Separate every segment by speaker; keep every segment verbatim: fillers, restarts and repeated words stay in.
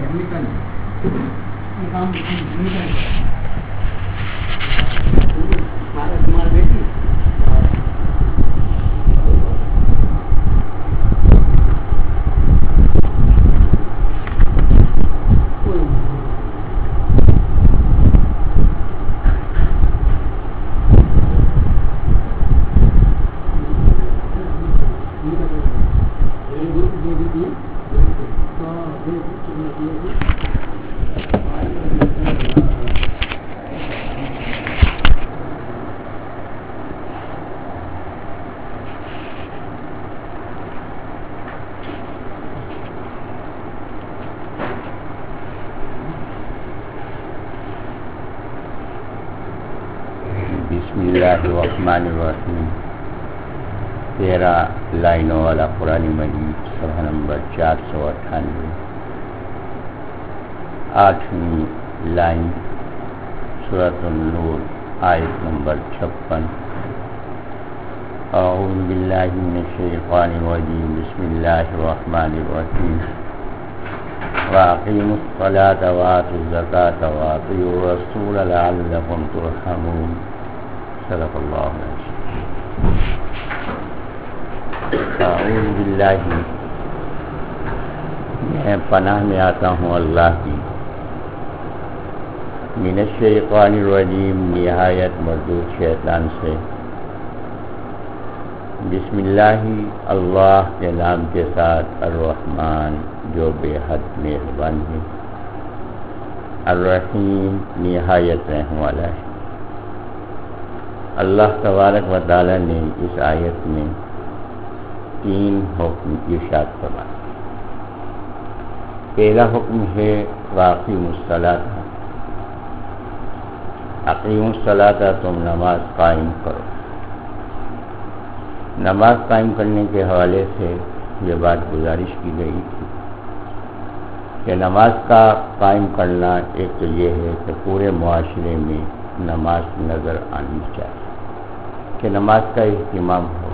Speaker 1: تمہاری بیٹی
Speaker 2: بسم اللہ الرحمن الرحیم. تیرہ لائنوں والا قرآن مجید صفحہ نمبر چار سو اٹھانوے. آٹھویں لائن سورۃ النور آیت نمبر چھپن. اعوذ باللہ من الشیطان الرجیم. بسم اللہ الرحمن الرحیم. وَأَقِيمُوا الصَّلَاةَ وَآتُوا الزَّكَاةَ وَأَطِيعُوا الرَّسُولَ لَعَلَّكُمْ تُرْحَمُونَ. صدق اللہ العظیم. اعوذ باللہ، میں پناہ میں آتا ہوں اللہ کی، من الشیطان الرجیم، نہایت مردود شیطان سے. بسم اللہ، اللہ کے نام کے ساتھ، الرحمن جو بے حد مہربان ہے، الرحیم نہایت رحم والا ہے. اللہ تبارک و تعالی نے اس آیت میں تین حکم ارشاد فرمائے. پہلا حکم ہے وَأَقِیمُوا الصَّلَاةَ، اقیموا الصلاۃ، تم نماز قائم کرو. نماز قائم کرنے کے حوالے سے یہ بات گزارش کی گئی تھی کہ نماز کا قائم کرنا ایک تو یہ ہے کہ پورے معاشرے میں نماز نظر آنی چاہیے، کہ نماز کا اہتمام ہو.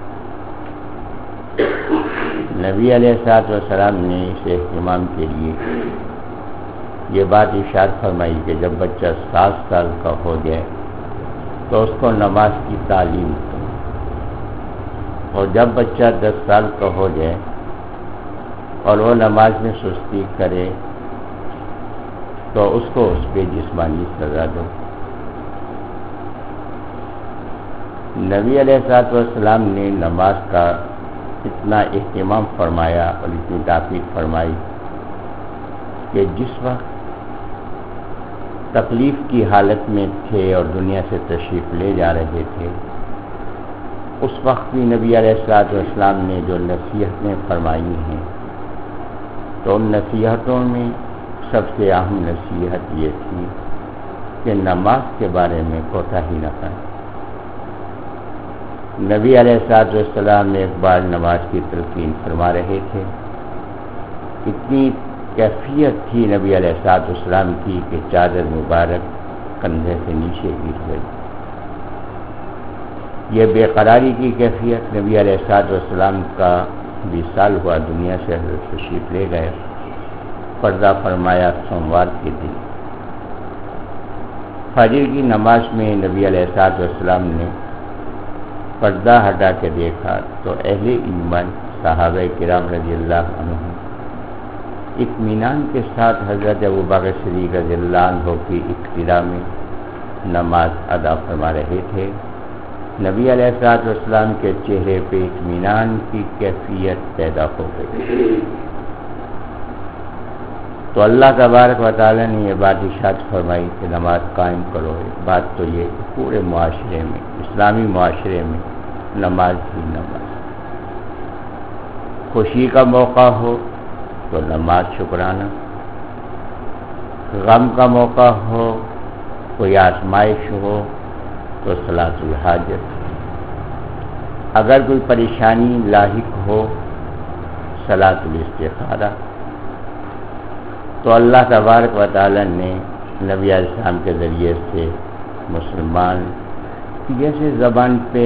Speaker 2: نبی علیہ الصلوۃ والسلام نے اس اہتمام کے لیے یہ بات ارشاد فرمائی کہ جب بچہ سات سال کا ہو جائے تو اس کو نماز کی تعلیم دو، اور جب بچہ دس سال کا ہو جائے اور وہ نماز میں سستی کرے تو اس کو اس پہ جسمانی سزا دو. نبی علیہ الصلوۃ والسلام نے نماز کا اتنا اہتمام فرمایا اور اتنی تاکید فرمائی کہ جس وقت تکلیف کی حالت میں تھے اور دنیا سے تشریف لے جا رہے تھے، اس وقت بھی نبی علیہ الصلوۃ والسلام نے جو نصیحتیں فرمائی ہیں، تو ان نصیحتوں میں سب سے اہم نصیحت یہ تھی کہ نماز کے بارے میں کوتاہی نہ کریں. نبی علیہ الصلوۃ والسلام ایک بار نماز کی تلقین فرما رہے تھے، اتنی کیفیت تھی نبی علیہ الصلوۃ والسلام کی کہ چادر مبارک کندھے سے نیچے گر گئی. یہ بے قراری کی کیفیت. نبی علیہ الصلوۃ والسلام کا وصال ہوا، دنیا سے حضرت تشریف لے گئے، پردہ فرمایا سوموار کے دن. فجر کی نماز میں نبی علیہ الصلوۃ والسلام نے پردہ ہٹا کے دیکھا تو اہل ایمان صحابہ کرام رضی اللہ عنہ اطمینان کے ساتھ حضرت ابوبکر صدیق رضی اللہ عنہ کی اقتداء میں نماز ادا فرما رہے تھے. نبی علیہ الصلوۃ والسلام کے چہرے پہ اطمینان کی کیفیت پیدا ہو گئی. تو اللہ تبارک و تعالی نے یہ بات ارشاد فرمائی کہ نماز قائم کرو. بات تو یہ کہ پورے معاشرے میں، اسلامی معاشرے میں نماز ہی نماز. خوشی کا موقع ہو تو نماز شکرانہ، غم کا موقع ہو، کوئی آزمائش ہو تو صلاۃ الحاجت، اگر کوئی پریشانی لاحق ہو صلاۃ الاستخارہ. تو اللہ تبارک و تعالی نے نبی علیہ السلام کے ذریعے سے مسلمان جیسے زبان پہ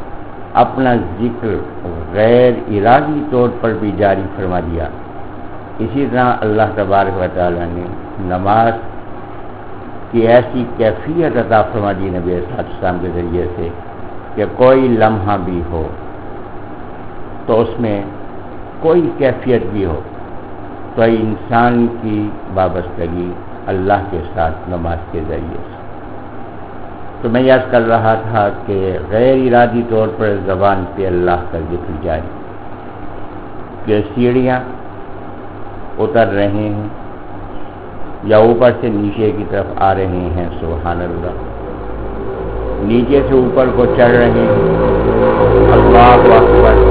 Speaker 2: اپنا ذکر غیر ارادی طور پر بھی جاری فرما دیا اسی طرح اللہ تبارک و تعالیٰ نے نماز کی ایسی کیفیت عطا فرما دی نبی صلی اللہ علیہ وسلم کے ذریعے سے کہ کوئی لمحہ بھی ہو تو اس میں کوئی کیفیت بھی ہو تو انسان کی وابستگی اللہ کے ساتھ نماز کے ذریعے سے. تو میں یاد کر رہا تھا کہ غیر ارادی طور پر زبان پہ اللہ کا ذکر جاری کہ سیڑھیاں اتر رہے ہیں یا اوپر سے نیچے کی طرف آ رہے ہیں، سبحان اللہ، نیچے سے اوپر کو چڑھ رہے ہیں، اللہ اکبر،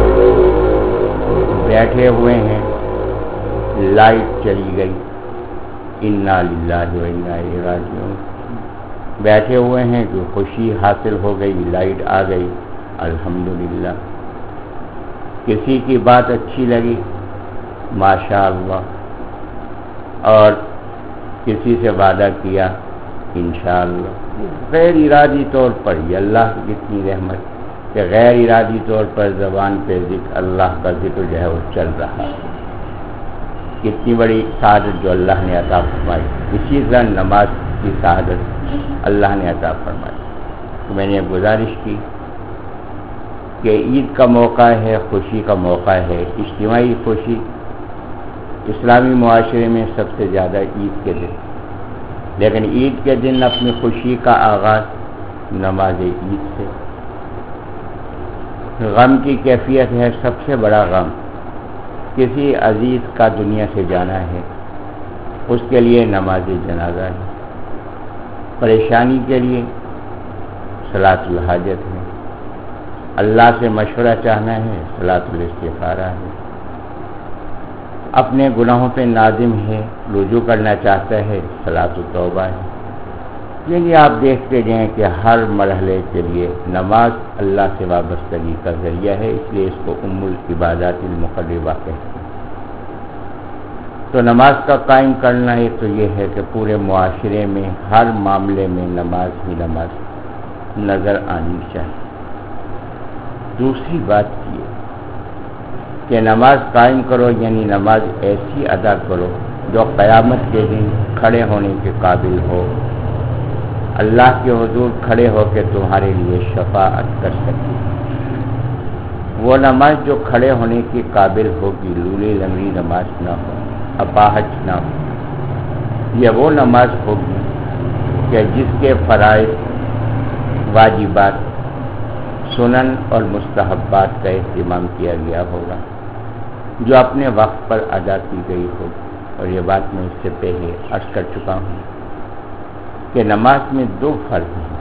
Speaker 2: بیٹھے ہوئے ہیں، لائٹ چلی گئی، انا للہ و انا الیہ راجعون، بیٹھے ہوئے ہیں کہ خوشی حاصل ہو گئی، لائٹ آ گئی، الحمدللہ. کسی کی بات اچھی لگی، ماشاء اللہ، اور کسی سے وعدہ کیا انشاءاللہ. غیر ارادی طور پر یہ اللہ کی کتنی رحمت کہ غیر ارادی طور پر زبان پہ ذکر اللہ کا ذکر جو ہے وہ چل رہا ہے. کتنی بڑی سعادت جو اللہ نے عطا فرمائی. اسی طرح نماز کی سعادت اللہ نے عطا فرمائی. تو میں نے گزارش کی کہ عید کا موقع ہے، خوشی کا موقع ہے، اجتماعی خوشی اسلامی معاشرے میں سب سے زیادہ عید کے دن، لیکن عید کے دن اپنی خوشی کا آغاز نماز عید سے. غم کی کیفیت ہے، سب سے بڑا غم کسی عزیز کا دنیا سے جانا ہے، اس کے لیے نماز جنازہ ہے. پریشانی کے لیے صلاۃ الحاجت ہے، اللہ سے مشورہ چاہنا ہے، صلاۃ الاستخارہ ہے، اپنے گناہوں پہ نادم ہے، رجوع کرنا چاہتا ہے، صلاۃ التوبہ ہے. یعنی آپ دیکھتے جائیں کہ ہر مرحلے کے لیے نماز اللہ سے وابستگی کا ذریعہ ہے، اس لیے اس کو ام العبادات المقربہ کہتے ہیں. تو نماز کا قائم کرنا ایک تو یہ ہے کہ پورے معاشرے میں ہر معاملے میں نماز ہی نماز نظر آنی چاہیے. دوسری بات یہ کہ نماز قائم کرو، یعنی نماز ایسی ادا کرو جو قیامت کے دن کھڑے ہونے کے قابل ہو، اللہ کے حضور کھڑے ہو کے تمہارے لیے شفاعت کر سکے. وہ نماز جو کھڑے ہونے کے قابل ہوگی لولی لنگڑی نماز نہ ہو، اپاہج نہ ہو. یہ وہ نماز ہوگی کہ جس کے فرائض، واجبات، سنن اور مستحبات کا اہتمام کیا گیا ہوگا، جو اپنے وقت پر ادا کی گئی ہوگی. اور یہ بات میں اس سے پہلے عرض کر چکا ہوں کہ نماز میں دو فرض ہیں.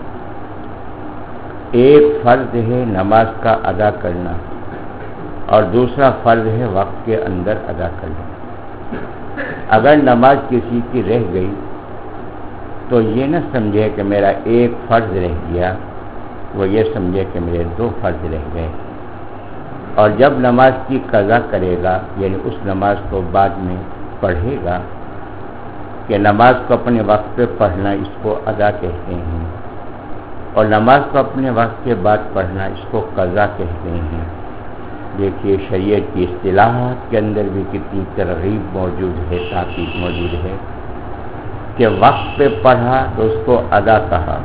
Speaker 2: ایک فرض ہے نماز کا ادا کرنا اور دوسرا فرض ہے وقت کے اندر ادا کرنا. اگر نماز کسی کی رہ گئی تو یہ نہ سمجھے کہ میرا ایک فرض رہ گیا، وہ یہ سمجھے کہ میرے دو فرض رہ گئے. اور جب نماز کی قضا کرے گا، یعنی اس نماز کو بعد میں پڑھے گا، کہ نماز کو اپنے وقت پہ پڑھنا اس کو ادا کہتے ہیں، اور نماز کو اپنے وقت کے بعد پڑھنا اس کو قضا کہتے ہیں. دیکھیے شریعت کی اصطلاحات کے اندر بھی کتنی ترغیب موجود ہے، تاکید موجود ہے کہ وقت پہ پڑھا تو اس کو ادا کہا،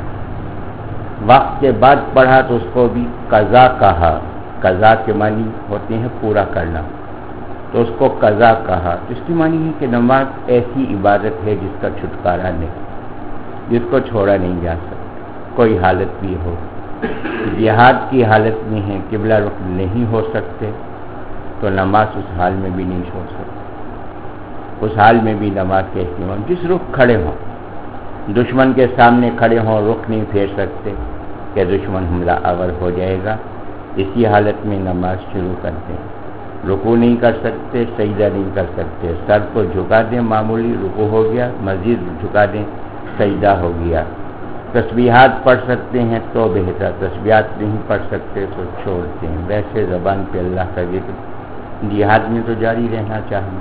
Speaker 2: وقت کے بعد پڑھا تو اس کو بھی قضا کہا. قضا کے معنی ہوتے ہیں پورا کرنا، تو اس کو قضا کہا. اس کی معنی ہے کہ نماز ایسی عبادت ہے جس کا چھٹکارا نہیں، جس کو چھوڑا نہیں جا سکتا. کوئی حالت بھی ہو، جہاد کی حالت میں ہے، قبلہ رخ نہیں ہو سکتے تو نماز اس حال میں بھی نہیں چھوڑ سکتے. اس حال میں بھی نماز کے اہتمام، جس رخ کھڑے ہوں، دشمن کے سامنے کھڑے ہوں، رخ نہیں پھیر سکتے کہ دشمن حملہ آور ہو جائے گا، اسی حالت میں نماز شروع کرتے ہیں. رکوع نہیں کر سکتے، سجدہ نہیں کر سکتے، سر کو جھکا دیں، معمولی رکوع ہو گیا، مزید جھکا دیں، سجدہ ہو گیا. تسبیحات پڑھ سکتے ہیں تو بہتر، تسبیحات نہیں پڑھ سکتے تو چھوڑتے ہیں. ویسے زبان پہ اللہ کا ذکر جہاد میں تو جاری رہنا چاہیے.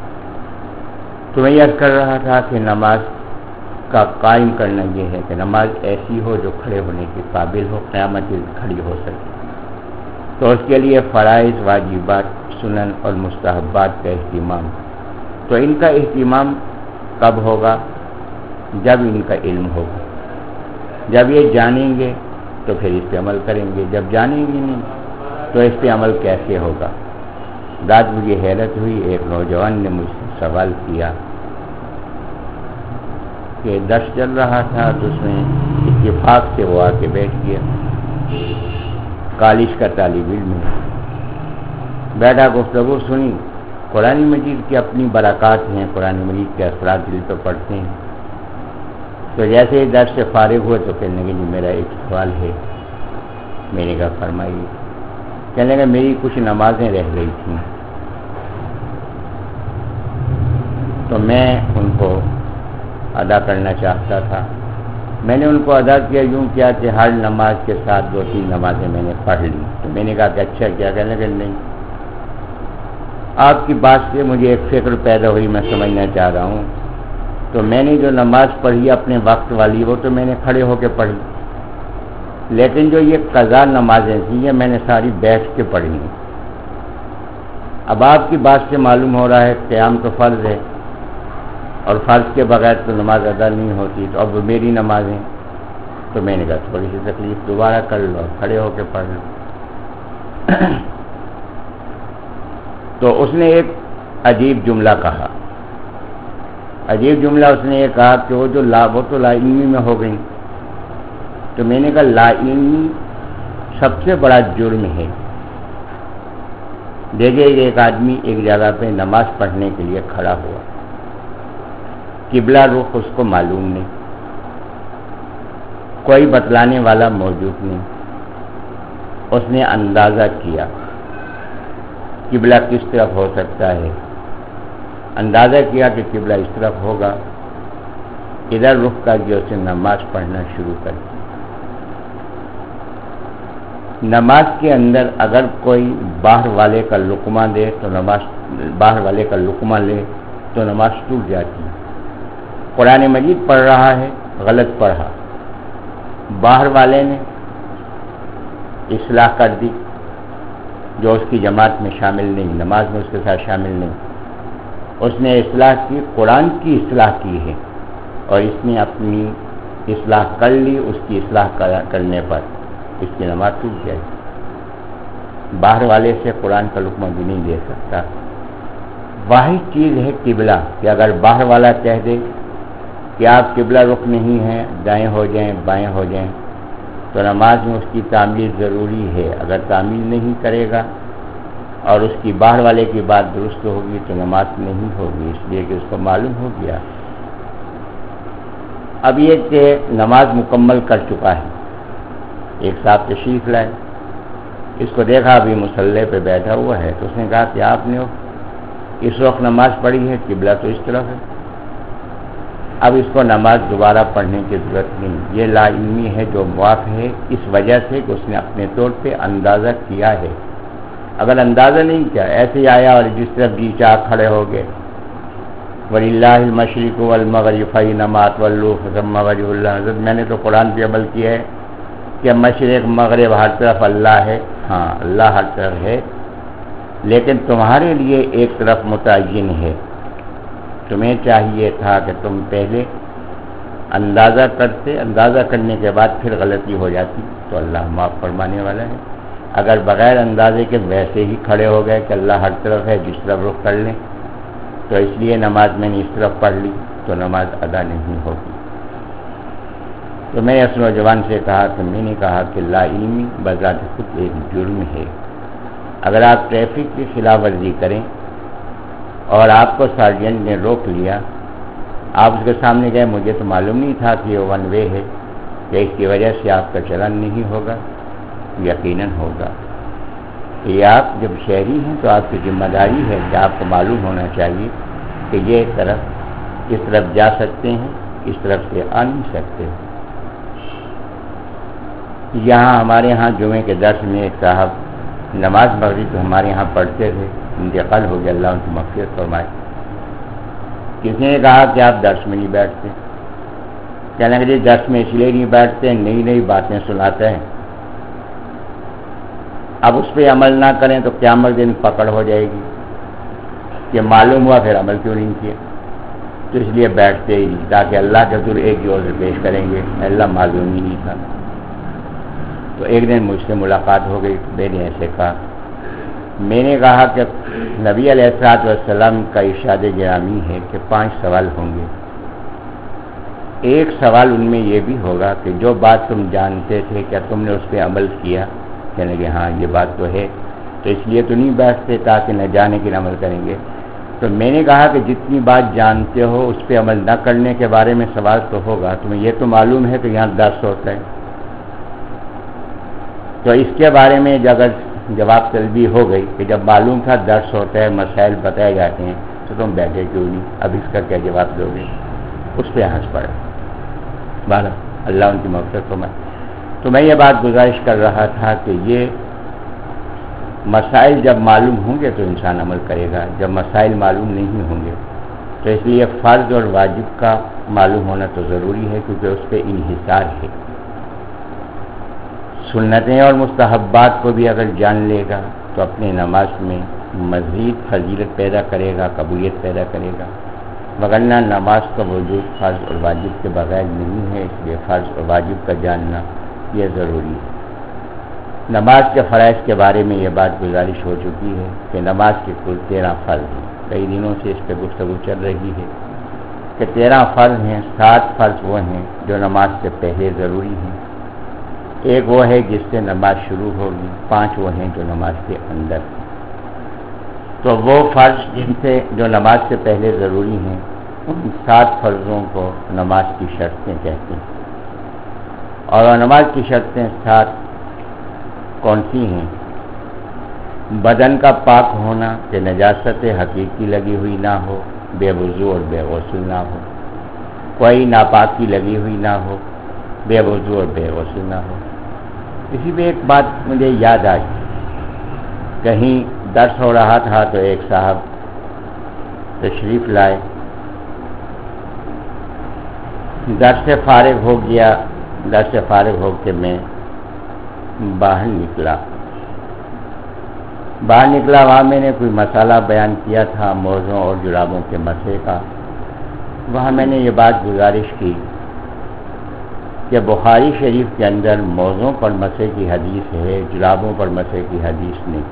Speaker 2: تو میں یاد کر رہا تھا کہ نماز کا قائم کرنا یہ ہے کہ نماز ایسی ہو جو کھڑے ہونے کے قابل ہو، قیامت کھڑی ہو سکے. تو اس کے لیے فرائض، واجبات، سنن اور مستحبات کا اہتمام تو ان کا اہتمام کب ہوگا؟ جب ان کا علم ہوگا، جب یہ جانیں گے تو پھر اس پہ عمل کریں گے، جب جانیں گے نہیں تو اس پہ عمل کیسے ہوگا؟ رات مجھے حیرت ہوئی، ایک نوجوان نے مجھ سے سوال کیا کہ درس چل رہا تھا تو اس میں اتفاق سے وہ آ کے بیٹھ گیا، کالج کا طالب علم ہے، بیٹھا گفتگو سنی، قرآن مجید کی اپنی برکات ہیں، قرآن مجید کے اثرات دل پہ پڑتے ہیں۔ تو جیسے ہی درس سے فارغ ہوئے تو کہنے لگے جی میرا ایک سوال ہے۔ میں نے کہا فرمائیے۔ کہنے لگا میری کچھ نمازیں رہ گئی تھیں تو میں ان کو ادا کرنا چاہتا تھا، میں نے ان کو ادا کیا یوں کیا کہ ہر نماز کے ساتھ دو تین نمازیں میں نے پڑھ لی۔ تو میں نے کہا کہ اچھا کیا؟ کہنے لگے نہیں، آپ کی بات سے مجھے ایک فکر پیدا ہوئی، میں سمجھنا چاہ رہا ہوں۔ تو میں نے جو نماز پڑھی اپنے وقت والی وہ تو میں نے کھڑے ہو کے پڑھی، لیکن جو یہ قضا نمازیں تھیں یہ میں نے ساری بیٹھ کے پڑھی۔ اب آپ کی بات سے معلوم ہو رہا ہے قیام تو فرض ہے اور فرض کے بغیر تو نماز ادا نہیں ہوتی، تو اب میری نمازیں، تو میں نے کہا تھوڑی سی تکلیف دوبارہ کر لو، کھڑے ہو کے پڑھ لو۔ تو اس نے ایک عجیب جملہ کہا، عجیب جملہ اس نے یہ کہا کہ وہ جو لا وہ تو لا علمی میں ہو گئی۔ تو میں نے کہا لا علمی سب سے بڑا جرم ہے۔ دیکھیے ایک آدمی ایک جگہ پہ نماز پڑھنے کے لیے کھڑا ہوا، قبلہ رخ اس کو معلوم نہیں، کوئی بتلانے والا موجود نہیں، اس نے اندازہ کیا قبلہ کس طرف ہو سکتا ہے، اندازہ کیا کہ قبلہ اس طرف ہوگا، ادھر رخ کر کے اس نے نماز پڑھنا شروع کر دی۔ نماز کے اندر اگر کوئی باہر والے کا لقمہ دے تو نماز باہر والے کا لقمہ لے تو نماز ٹوٹ جاتی ہے۔ قرآن مجید پڑھ رہا ہے، غلط پڑھا، باہر والے نے اصلاح کر دی جو اس کی جماعت میں شامل نہیں، نماز میں اس کے ساتھ شامل نہیں، اس نے اصلاح کی، قرآن کی اصلاح کی ہے اور اس نے اپنی اصلاح کر لی، اس کی اصلاح کرنے پر اس کی نماز ٹوٹ جائے۔ باہر والے سے قرآن کا لقمہ بھی نہیں دے سکتا۔ واحد چیز ہے قبلہ، کہ اگر باہر والا کہہ دے کہ آپ قبلہ رخ نہیں ہیں، دائیں ہو جائیں بائیں ہو جائیں، تو نماز میں اس کی تعمیل ضروری ہے۔ اگر تعمیل نہیں کرے گا اور اس کی باہر والے کی بات درست ہوگی تو نماز نہیں ہوگی، اس لیے کہ اس کو معلوم ہو گیا۔ اب یہ کہ نماز مکمل کر چکا ہے، ایک صاحب تشریف لائے، اس کو دیکھا ابھی مصلی پہ بیٹھا ہوا ہے، تو اس نے کہا کہ آپ نے اس وقت نماز پڑھی ہے، قبلہ تو اس طرف ہے، اب اس کو نماز دوبارہ پڑھنے کی ضرورت نہیں۔ یہ لا علمی ہے جو معاف ہے اس وجہ سے کہ اس نے اپنے طور پہ اندازہ کیا ہے۔ اگر اندازہ نہیں کیا، ایسے ہی آیا اور جس طرف جی چاہ کھڑے ہو گئے، وَلِلَّهِ الْمَشْرِقُ وَالْمَغْرِبُ فَأَيْنَمَا تُوَلُّوا فَثَمَّ وَجْهُ اللَّهِ۔ حضرت میں نے تو قرآن پہ عمل کیا ہے کہ مشرق مغرب ہر طرف اللہ ہے، ہاں اللہ ہر طرف ہے، لیکن تمہارے لیے ایک طرف متعین ہے، تمہیں چاہیے تھا کہ تم پہلے اندازہ کرتے، اندازہ کرنے کے بعد پھر غلطی ہو جاتی تو اللہ معاف فرمانے والا ہے۔ اگر بغیر اندازے کے ویسے ہی کھڑے ہو گئے کہ اللہ ہر طرف ہے، جس طرف رخ کر لیں، تو اس لیے نماز میں نے اس طرف پڑھ لی تو نماز ادا نہیں ہوگی۔ تو میں نے اس نوجوان سے کہا کہ میں نے کہا کہ لا علمی بذات خود ایک جرم ہے۔ اگر آپ ٹریفک کی خلاف ورزی کریں اور آپ کو سارجنٹ نے روک لیا، آپ اس کے سامنے گئے، مجھے تو معلوم نہیں تھا کہ یہ ون وے ہے، کہ اس کی وجہ سے آپ کا چلن نہیں ہوگا، یقیناً ہوگا۔ یہ آپ جب شہری ہیں تو آپ کی ذمہ داری ہے کہ آپ کو معلوم ہونا چاہیے کہ یہ طرف اس طرف جا سکتے ہیں، اس طرف سے آ نہیں سکتے۔ یہاں ہمارے ہاں جمعے کے درس میں ایک صاحب نماز مغرب تو ہمارے ہاں پڑھتے تھے، انتقال ہو گیا، اللہ ان کی مغفرت فرمائے۔ کسی نے کہا کہ آپ درس میں نہیں بیٹھتے، کہنے لگے درس میں اس لیے نہیں بیٹھتے، نئی نئی باتیں سناتے ہیں، اب اس پہ عمل نہ کریں تو قیامت دن پکڑ ہو جائے گی۔ کہ معلوم ہوا پھر عمل کیوں نہیں کیا، تو اس لیے بیٹھتے ہی نہیں تاکہ اللہ کے حضور ایک جوڑ سے پیش کریں گے، اللہ معلوم ہی نہیں تھا۔ تو ایک دن مجھ سے ملاقات ہو گئی، میں نے ایسے کہا، میں نے کہا کہ نبی علیہ الصلوۃ والسلام کا ارشاد گرامی ہے کہ پانچ سوال ہوں گے، ایک سوال ان میں یہ بھی ہوگا کہ جو بات تم جانتے تھے کیا تم نے اس پہ عمل کیا؟ کہنے لگے ہاں یہ بات تو ہے، تو اس لیے تو نہیں بیٹھتے تاکہ نہ جانے کی عمل کریں گے۔ تو میں نے کہا کہ جتنی بات جانتے ہو اس پہ عمل نہ کرنے کے بارے میں سوال تو ہوگا، تمہیں یہ تو معلوم ہے کہ یہاں درس ہوتا ہے، تو اس کے بارے میں اگر جواب طلبی ہو گئی کہ جب معلوم تھا درس ہوتا ہے، مسائل بتائے جاتے ہیں، تو تم بیٹھے کیوں نہیں، اب اس کا کیا جواب دو گے؟ اس پہ ہنس پڑے۔ بالا اللہ ان کی مغفرت فرمائے۔ تو میں یہ بات گزارش کر رہا تھا کہ یہ مسائل جب معلوم ہوں گے تو انسان عمل کرے گا، جب مسائل معلوم نہیں ہوں گے تو اس لیے فرض اور واجب کا معلوم ہونا تو ضروری ہے، کیونکہ اس پہ انحصار ہے۔ سنتیں اور مستحبات کو بھی اگر جان لے گا تو اپنے نماز میں مزید فضیلت پیدا کرے گا، قبولیت پیدا کرے گا، وگرنہ نماز کا وجود فرض اور واجب کے بغیر نہیں ہے، اس لیے فرض اور واجب کا جاننا یہ ضروری ہے۔ نماز کے فرائض کے بارے میں یہ بات گزارش ہو چکی ہے کہ نماز کے کل تیرہ فرض ہیں، کئی دنوں سے اس پہ گفتگو چل رہی ہے کہ تیرہ فرض ہیں، سات فرض وہ ہیں جو نماز سے پہلے ضروری ہیں، ایک وہ ہے جس سے نماز شروع ہوگی، پانچ وہ ہیں جو نماز کے اندر۔ تو وہ فرض جن سے جو نماز سے پہلے ضروری ہیں ان سات فرضوں کو نماز کی شرطیں کہتے ہیں، اور نماز کی شرطیں سات کون سی ہیں؟ بدن کا پاک ہونا کہ نجاست حقیقی لگی ہوئی نہ ہو، بے وضو اور بے غسل نہ ہو، کوئی ناپاکی لگی ہوئی نہ ہو، بے وضو اور بے غسل نہ ہو۔ اسی میں ایک بات مجھے یاد آئی، کہیں درس ہو رہا تھا تو ایک صاحب تشریف لائے، درس سے فارغ ہو گیا، درس سے فارغ ہو کے میں باہر نکلا باہر نکلا وہاں میں نے کوئی مسئلہ بیان کیا تھا موزوں اور جرابوں کے مسئلے کا۔ وہاں میں نے یہ بات گزارش کی کہ بخاری شریف کے اندر موزوں پر مسئلے کی حدیث ہے، جرابوں پر مسئلے کی حدیث نہیں،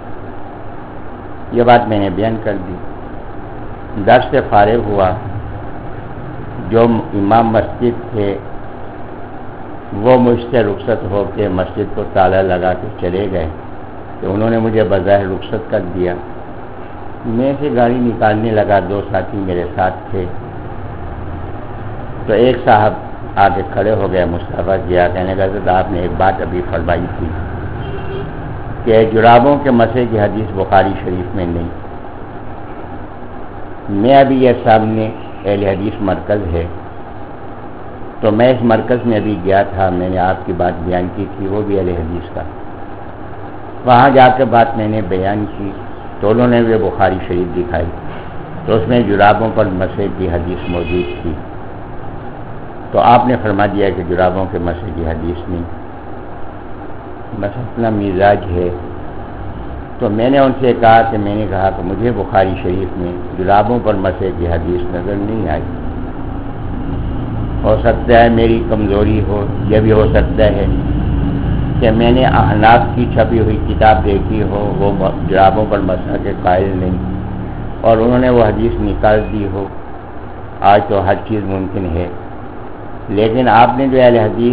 Speaker 2: یہ بات میں نے بیان کر دی۔ درس سے فارغ ہوا، جو امام مسجد تھے وہ مجھ سے رخصت ہو کے مسجد کو تالا لگا کے چلے گئے، تو انہوں نے مجھے بظاہر رخصت کر دیا۔ میں سے گاڑی نکالنے لگا، دو ساتھی میرے ساتھ تھے، تو ایک صاحب آگے کھڑے ہو گئے، مصطفیٰ کیا، کہنے لگا کہ آپ نے ایک بات ابھی فرمائی تھی کہ جرابوں کے مسئلے کی حدیث بخاری شریف میں نہیں۔ میں ابھی یہ سامنے اہل حدیث مرکز ہے، تو میں اس مرکز میں ابھی گیا تھا، میں نے آپ کی بات بیان کی تھی، وہ بھی اہل حدیث کا، وہاں جا کے بات میں نے بیان کی تو انہوں نے بھی بخاری شریف دکھائی، تو اس میں جرابوں پر مسئلے کی حدیث موجود تھی، تو آپ نے فرما دیا کہ جرابوں کے مسئلے کی حدیث نہیں، بس اپنا مزاج ہے۔ تو میں نے ان سے کہا کہ میں نے کہا کہ مجھے بخاری شریف میں جرابوں پر مسئلے کی حدیث نظر نہیں آئی، ہو سکتا ہے میری کمزوری ہو، یہ بھی ہو سکتا ہے کہ میں نے احناف کی چھپی ہوئی کتاب دیکھی ہو، وہ جرابوں پر مسئلہ کے قائل نہیں، اور انہوں نے وہ حدیث نکال دی ہو۔ آج تو ہر چیز ممکن ہے، لیکن آپ نے جو اہل حدیث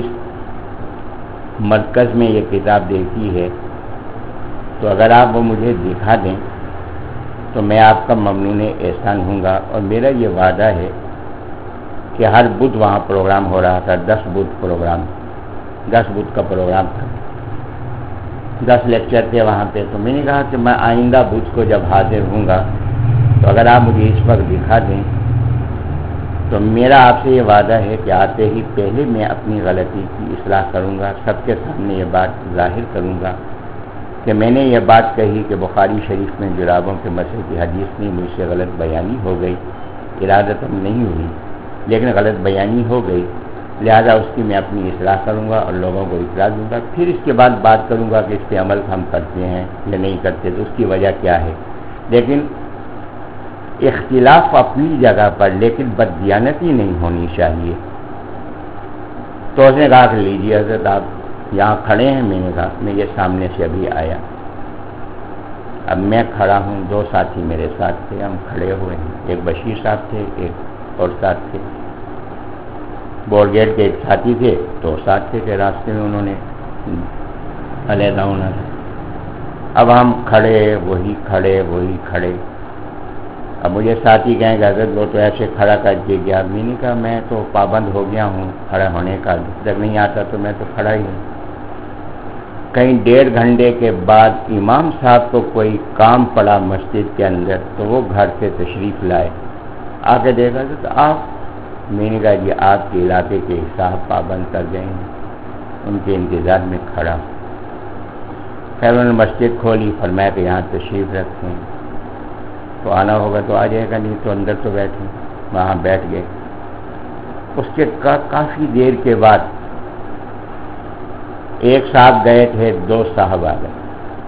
Speaker 2: مرکز میں یہ کتاب دیکھی ہے تو اگر آپ وہ مجھے دکھا دیں تو میں آپ کا ممنون احسان ہوں گا، اور میرا یہ وعدہ ہے کہ ہر بدھ وہاں پروگرام ہو رہا تھا، دس بدھ پروگرام دس بدھ کا پروگرام تھا، دس لیکچر تھے وہاں پہ، تو میں نے کہا کہ میں آئندہ بدھ کو جب حاضر ہوں گا تو اگر آپ مجھے اس وقت دکھا دیں تو میرا آپ سے یہ وعدہ ہے کہ آتے ہی پہلے میں اپنی غلطی کی اصلاح کروں گا، سب کے سامنے یہ بات ظاہر کروں گا کہ میں نے یہ بات کہی کہ بخاری شریف میں جرابوں کے مسئلے کی حدیث نہیں، مجھ سے غلط بیانی ہو گئی، ارادتاً نہیں ہوئی لیکن غلط بیانی ہو گئی، لہذا اس کی میں اپنی اصلاح کروں گا اور لوگوں کو اطلاع دوں گا، پھر اس کے بعد بات کروں گا کہ اس پہ عمل ہم کرتے ہیں یا نہیں کرتے، تو اس کی وجہ کیا ہے۔ لیکن اختلاف اپنی جگہ پر، لیکن بددیانتی نہیں ہونی چاہیے۔ تو اس نے کہا کہ لیجیے حضرت آپ یہاں کھڑے ہیں۔ میں نے کہا میں یہ سامنے سے ابھی آیا، اب میں کھڑا ہوں، دو ساتھی میرے ساتھ تھے، ہم کھڑے ہوئے ہیں، ایک بشیر صاحب تھے، ایک اور ساتھ تھے، بورڈ گیٹ کے ایک ساتھی تھے، تو ساتھ تھے کہ راستے میں انہوں نے علیحدہ ہونا تھا۔ اب ہم کھڑے وہی کھڑے وہی کھڑے، اب مجھے ساتھی کہیں کہ حضرت وہ تو ایسے کھڑا کر کے گیا، میں نے کہا میں تو پابند ہو گیا ہوں کھڑا ہونے کا، جب نہیں آتا تو میں تو کھڑا ہی ہوں۔ کہیں ڈیڑھ گھنٹے کے بعد امام صاحب کو کوئی کام پڑا مسجد کے اندر، تو وہ گھر سے تشریف لائے، آ کے دیکھا تو آپ، میں نے کہا جی آپ کے علاقے کے صاحب پابند کر گئے ہیں، ان کے انتظار میں کھڑا۔ خیر انہوں نے مسجد کھولی، فرمایا کہ یہاں تشریف رکھیں، تو آنا ہوگا تو آ جائے گا، نہیں تو اندر تو بیٹھیں۔ وہاں بیٹھ گئے۔ اس کے کافی دیر کے بعد ایک صاحب گئے تھے، دو صاحب آ گئے،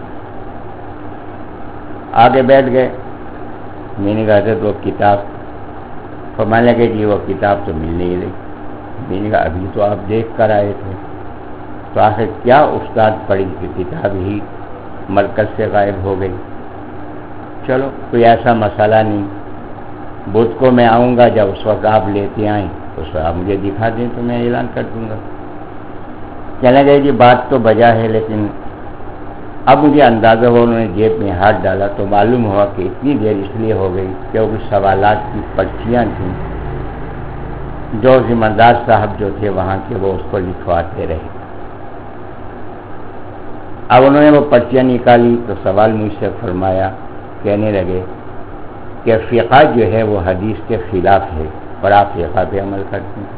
Speaker 2: آگے بیٹھ گئے۔ میں نے کہا حضرت وہ کتاب، فرمانے لگے کہ وہ کتاب تو مل نہیں رہی۔ میں نے کہا ابھی تو آپ دیکھ کر آئے تھے، تو آخر کیا استاد پڑھی کہ کتاب ہی مرکز سے غائب ہو گئی؟ چلو کوئی ایسا مسئلہ نہیں، بدھ کو میں آؤں گا، جب اس وقت آپ لیتے آئیں تو اس وقت آپ مجھے دکھا دیں تو میں اعلان کر دوں گا۔ کہنے گئے جی بات تو بجا ہے، لیکن اب مجھے اندازہ ہوا، انہوں نے جیب میں ہاتھ ڈالا تو معلوم ہوا کہ اتنی دیر اس لیے ہو گئی کہ وہ سوالات کی پرچیاں تھیں جو ذمہ دار صاحب جو تھے وہاں کے، وہ اس کو لکھواتے رہے۔ اب انہوں نے وہ پرچیاں نکالی تو سوال مجھ سے فرمایا، کہنے لگے کہ فقہ جو ہے وہ حدیث کے خلاف ہے، اور آپ فقہ پہ عمل کرتے ہیں۔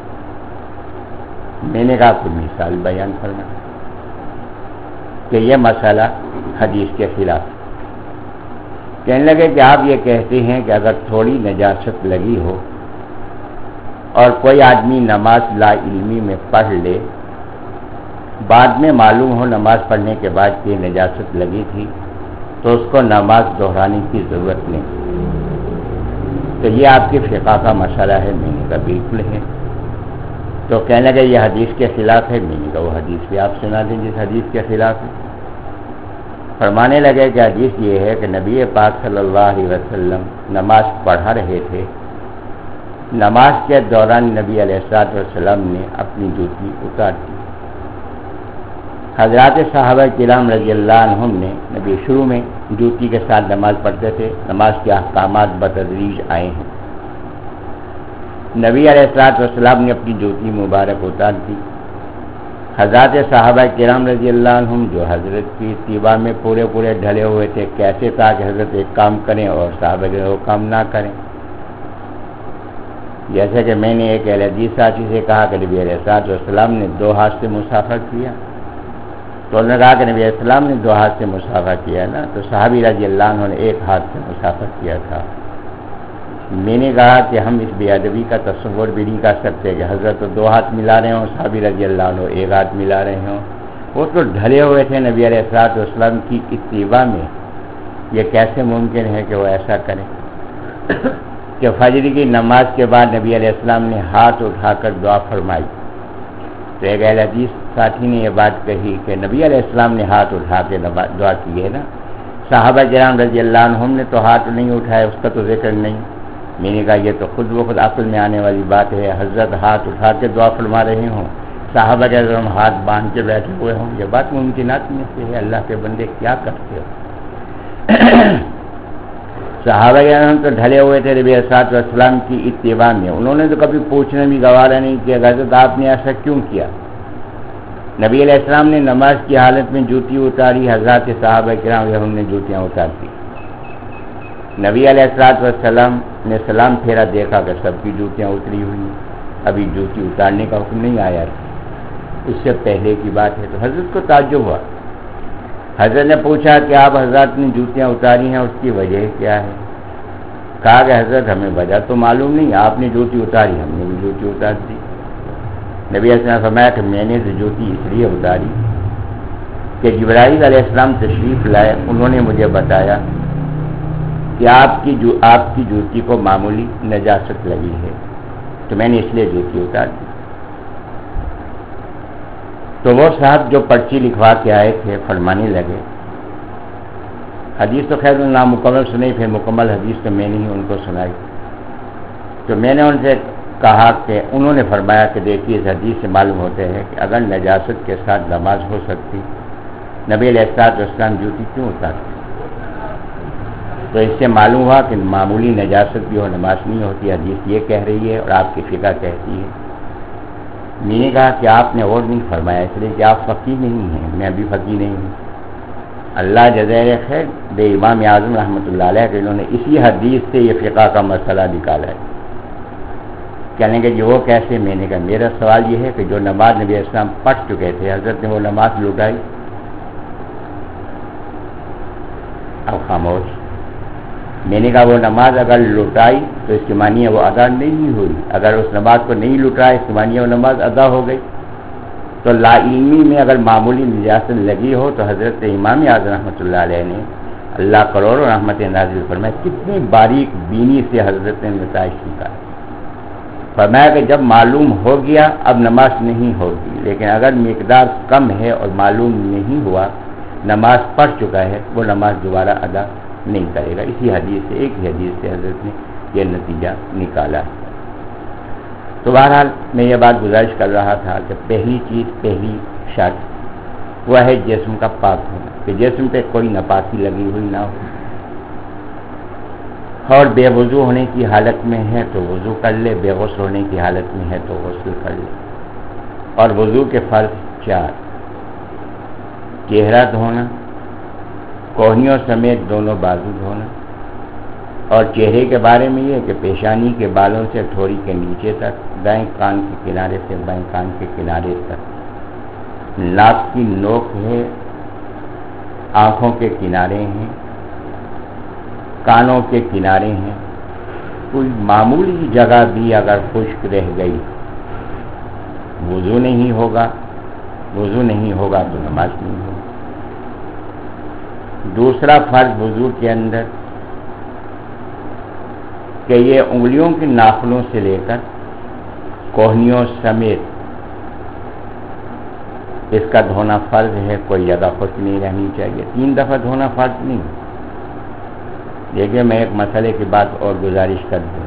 Speaker 2: میں نے کہا کوئی مثال بیان کرنا کہ یہ مسئلہ حدیث کے خلاف۔ کہنے لگے کہ آپ یہ کہتے ہیں کہ اگر تھوڑی نجاست لگی ہو اور کوئی آدمی نماز لا علمی میں پڑھ لے، بعد میں معلوم ہو نماز پڑھنے کے بعد کہ نجاست لگی تھی، تو اس کو نماز دہرانے کی ضرورت نہیں، تو یہ آپ کے فقہ کا مسئلہ ہے۔ میں نے کہا بالکل ہے۔ تو کہنے لگے یہ حدیث کے خلاف ہے۔ میں نے کہا وہ حدیث بھی آپ سنا دیں جس حدیث کے خلاف ہے۔ فرمانے لگے کہ حدیث یہ ہے کہ نبی پاک صلی اللہ علیہ وسلم نماز پڑھا رہے تھے، نماز کے دوران نبی علیہ الصلوۃ والسلام نے اپنی جوتی اتار دی۔ حضرات صحابہ کرام رضی اللہ عنہم نے نبی شروع میں جوتی کے ساتھ نماز پڑھتے تھے، نماز کے احکامات بتدریج آئے ہیں۔ نبی علیہ الصلوۃ والسلام نے اپنی جوتی مبارک اتار دی۔ حضرات صحابہ کرام رضی اللہ عنہم جو حضرت کی اتباع میں پورے پورے ڈھلے ہوئے تھے، کیسے تھا کہ حضرت ایک کام کریں اور صحابہ جو وہ کام نہ کریں۔ جیسے کہ میں نے ایک اہل حدیث ساتھی سے کہا کہ نبی علیہ الصلوۃ والسلام نے دو ہاتھ سے مسافہ کیا، تو انہوں نے کہا کہ نبی علیہ السلام نے دو ہاتھ سے مسافہ کیا نا، تو صحابی رضی اللہ عنہ نے ایک ہاتھ سے مسافہ کیا تھا۔ میں نے کہا کہ ہم اس بے ادبی کا تصور بھی نہیں کر سکتے کہ حضرت تو دو ہاتھ ملا رہے ہوں، صحابی رضی اللہ عنہ ایک ہاتھ ملا رہے ہوں، وہ تو ڈھلے ہوئے تھے نبی علیہ الصلوۃ والسلام کی اتباع میں، یہ کیسے ممکن ہے کہ وہ ایسا کریں؟ کہ فجر کی نماز کے بعد نبی علیہ السلام نے ہاتھ اٹھا کر دعا فرمائی، تو ایک اہل حدیث ساتھی نے یہ بات کہی کہ نبی علیہ السلام نے ہاتھ اٹھا کے دعا کی ہے نا، صحابہ کرام رضی اللہ عنہم نے تو ہاتھ نہیں اٹھائے، اس کا تو ذکر نہیں۔ میں نے کہا یہ تو خود بخود عقل میں آنے والی بات ہے، حضرت ہاتھ اٹھا کے دعا فرما رہے ہوں، صحابہ کرام ہاتھ باندھ کے بیٹھے ہوئے ہوں، یہ بات ممکنات میں سے ہے۔ اللہ کے بندے کیا کرتے ہو؟ صحابہ کرام تو ڈھلے ہوئے تھے نبی علیہ الصلوۃ والسلام کی اتباع میں، انہوں نے تو کبھی پوچھنے بھی گوارا نہیں کیا حضرت آپ نے ایسا کیوں کیا؟ نبی علیہ السلام نے نماز کی حالت میں جوتی اتاری، حضرات صحابہ کرام ہم نے جوتیاں اتار دی۔ نبی علیہ الصلوۃ والسلام نے سلام پھیرا، دیکھا کہ سب کی جوتیاں اتری ہوئی ہیں، ابھی جوتی اتارنے کا حکم نہیں آیا، اس سے پہلے کی بات ہے۔ تو حضرت کو تعجب ہوا، حضرت نے پوچھا کہ آپ حضرات نے جوتیاں اتاری ہیں، اس کی وجہ کیا ہے؟ کہا کہ حضرت ہمیں وجہ تو معلوم نہیں، آپ نے جوتی اتاری، ہم نے بھی جوتی اتار دی۔ نبی علیہ السلام نے فرمایا کہ میں نے تو جوتی اس لیے اتاری کہ جبرائیل علیہ السلام تشریف لائے، انہوں نے مجھے بتایا کہ آپ کی جو آپ کی جوتی کو معمولی نجاست لگی ہے تو میں نے اس لیے جوتی اتار دی. تو وہ صاحب جو پرچی لکھوا کے آئے تھے فرمانے لگے، حدیث تو خیر نامکمل سنی، پھر مکمل حدیث تو میں نے ہی ان کو سنائی. تو میں نے ان سے کہا کہ انہوں نے فرمایا کہ دیکھیے اس حدیث سے معلوم ہوتے ہیں کہ اگر نجاست کے ساتھ نماز ہو سکتی نبی علیہ الصلوۃ والسلام جوتی کیوں اتارتے؟ تو اس سے معلوم ہوا کہ معمولی نجاست بھی ہو نماز نہیں ہوتی. حدیث یہ کہہ رہی ہے اور آپ کی فقہ کہتی ہے. میں نے کہا کہ آپ نے اور نہیں فرمایا اس لیے کہ آپ فقیہ نہیں ہیں، میں ابھی فقیہ نہیں ہوں. اللہ جزائر خیر دے امام اعظم رحمۃ اللہ علیہ کہ انہوں نے اسی حدیث سے یہ فقہ کا مسئلہ نکالا ہے. کہنے کہ جو وہ کیسے؟ میں نے کہا میرا سوال یہ ہے کہ جو نماز نبی اسلام پڑھ چکے تھے حضرت نے وہ نماز لٹائی. اب خاموش. میں نے کہا وہ نماز اگر لٹائی تو اس کی معنی ہے وہ ادا نہیں ہوئی. اگر اس نماز کو نہیں لٹایا اس کی معنی ہے وہ نماز ادا ہو گئی. تو لا علمی میں اگر معمولی نجاست لگی ہو تو حضرت امام اعظم رحمۃ اللہ علیہ نے اللہ کروڑوں رحمت نازل فرمائے کتنی باریک بینی سے حضرت نے نتائج نکالا. فرمایا کہ جب معلوم ہو گیا اب نماز نہیں ہوگی، لیکن اگر مقدار کم ہے اور معلوم نہیں ہوا نماز پڑھ چکا ہے وہ نماز دوبارہ ادا نہیں کرے گا. اسی حدیث سے ایک ہی حدیث سے حضرت نے یہ نتیجہ نکالا. تو بہرحال میں یہ بات گزارش کر رہا تھا کہ پہلی چیز پہلی شرط وہ ہے جسم کا پاک ہونا، کہ جسم پہ کوئی ناپاکی لگی ہوئی نہ ہو. اور بے وضو ہونے کی حالت میں ہے تو وضو کر لے، بے غسل ہونے کی حالت میں ہے تو غسل کر لے. اور وضو کے فرض چار: چہرہ دھونا، کوہنیوں سمیت دونوں بازو دھونا. اور چہرے کے بارے میں یہ کہ پیشانی کے بالوں سے ٹھوڑی کے نیچے تک، دائیں کان کے کنارے سے بائیں کان کے کنارے تک. ناک کی نوک ہے، آنکھوں کے کنارے ہیں، کانوں کے کنارے ہیں. کوئی معمولی جگہ بھی اگر خشک رہ گئی وضو نہیں ہوگا، وضو نہیں ہوگا تو نماز نہیں ہوگی. دوسرا فرض وضو کے اندر کہ یہ انگلیوں کے ناخنوں سے لے کر کوہنیوں سمیت اس کا دھونا فرض ہے. کوئی جگہ خشک نہیں رہنی چاہیے. تین دفعہ دھونا فرض نہیں. دیکھیے میں ایک مسئلے کی بات اور گزارش کر دوں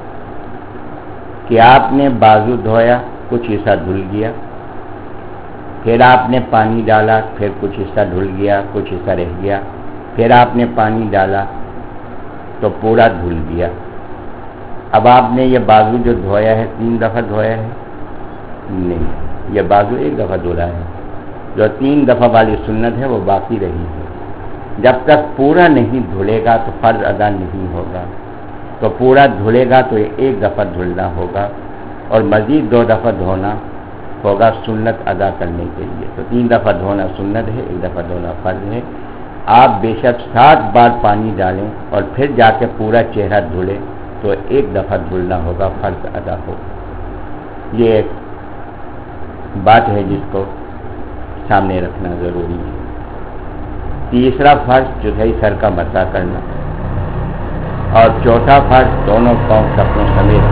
Speaker 2: کہ آپ نے بازو دھویا، کچھ حصہ دھل گیا، پھر آپ نے پانی ڈالا، پھر کچھ حصہ دھل گیا، کچھ حصہ رہ گیا، پھر آپ نے پانی ڈالا تو پورا دھل گیا. اب آپ نے یہ بازو جو دھویا ہے تین دفعہ دھویا ہے؟ نہیں، یہ بازو ایک دفعہ دھلا ہے. جو تین دفعہ والی سنت ہے وہ باقی رہی ہے. جب تک پورا نہیں دھلے گا تو فرض ادا نہیں ہوگا. تو پورا دھلے گا تو ایک دفعہ دھلنا ہوگا اور مزید دو دفعہ دھونا ہوگا سنت ادا کرنے کے لیے. تو تین دفعہ دھونا سنت ہے، ایک دفعہ دھونا فرض ہے. آپ بے شک سات بار پانی ڈالیں اور پھر جا کے پورا چہرہ دھلیں تو ایک دفعہ دھلنا ہوگا، فرض ادا ہوگا. یہ ایک بات ہے جس کو سامنے رکھنا ضروری ہے. تیسرا فرض جو ہے سر کا مسح کرنا، اور چوتھا فرض دونوں پاؤں کپڑوں سمیت.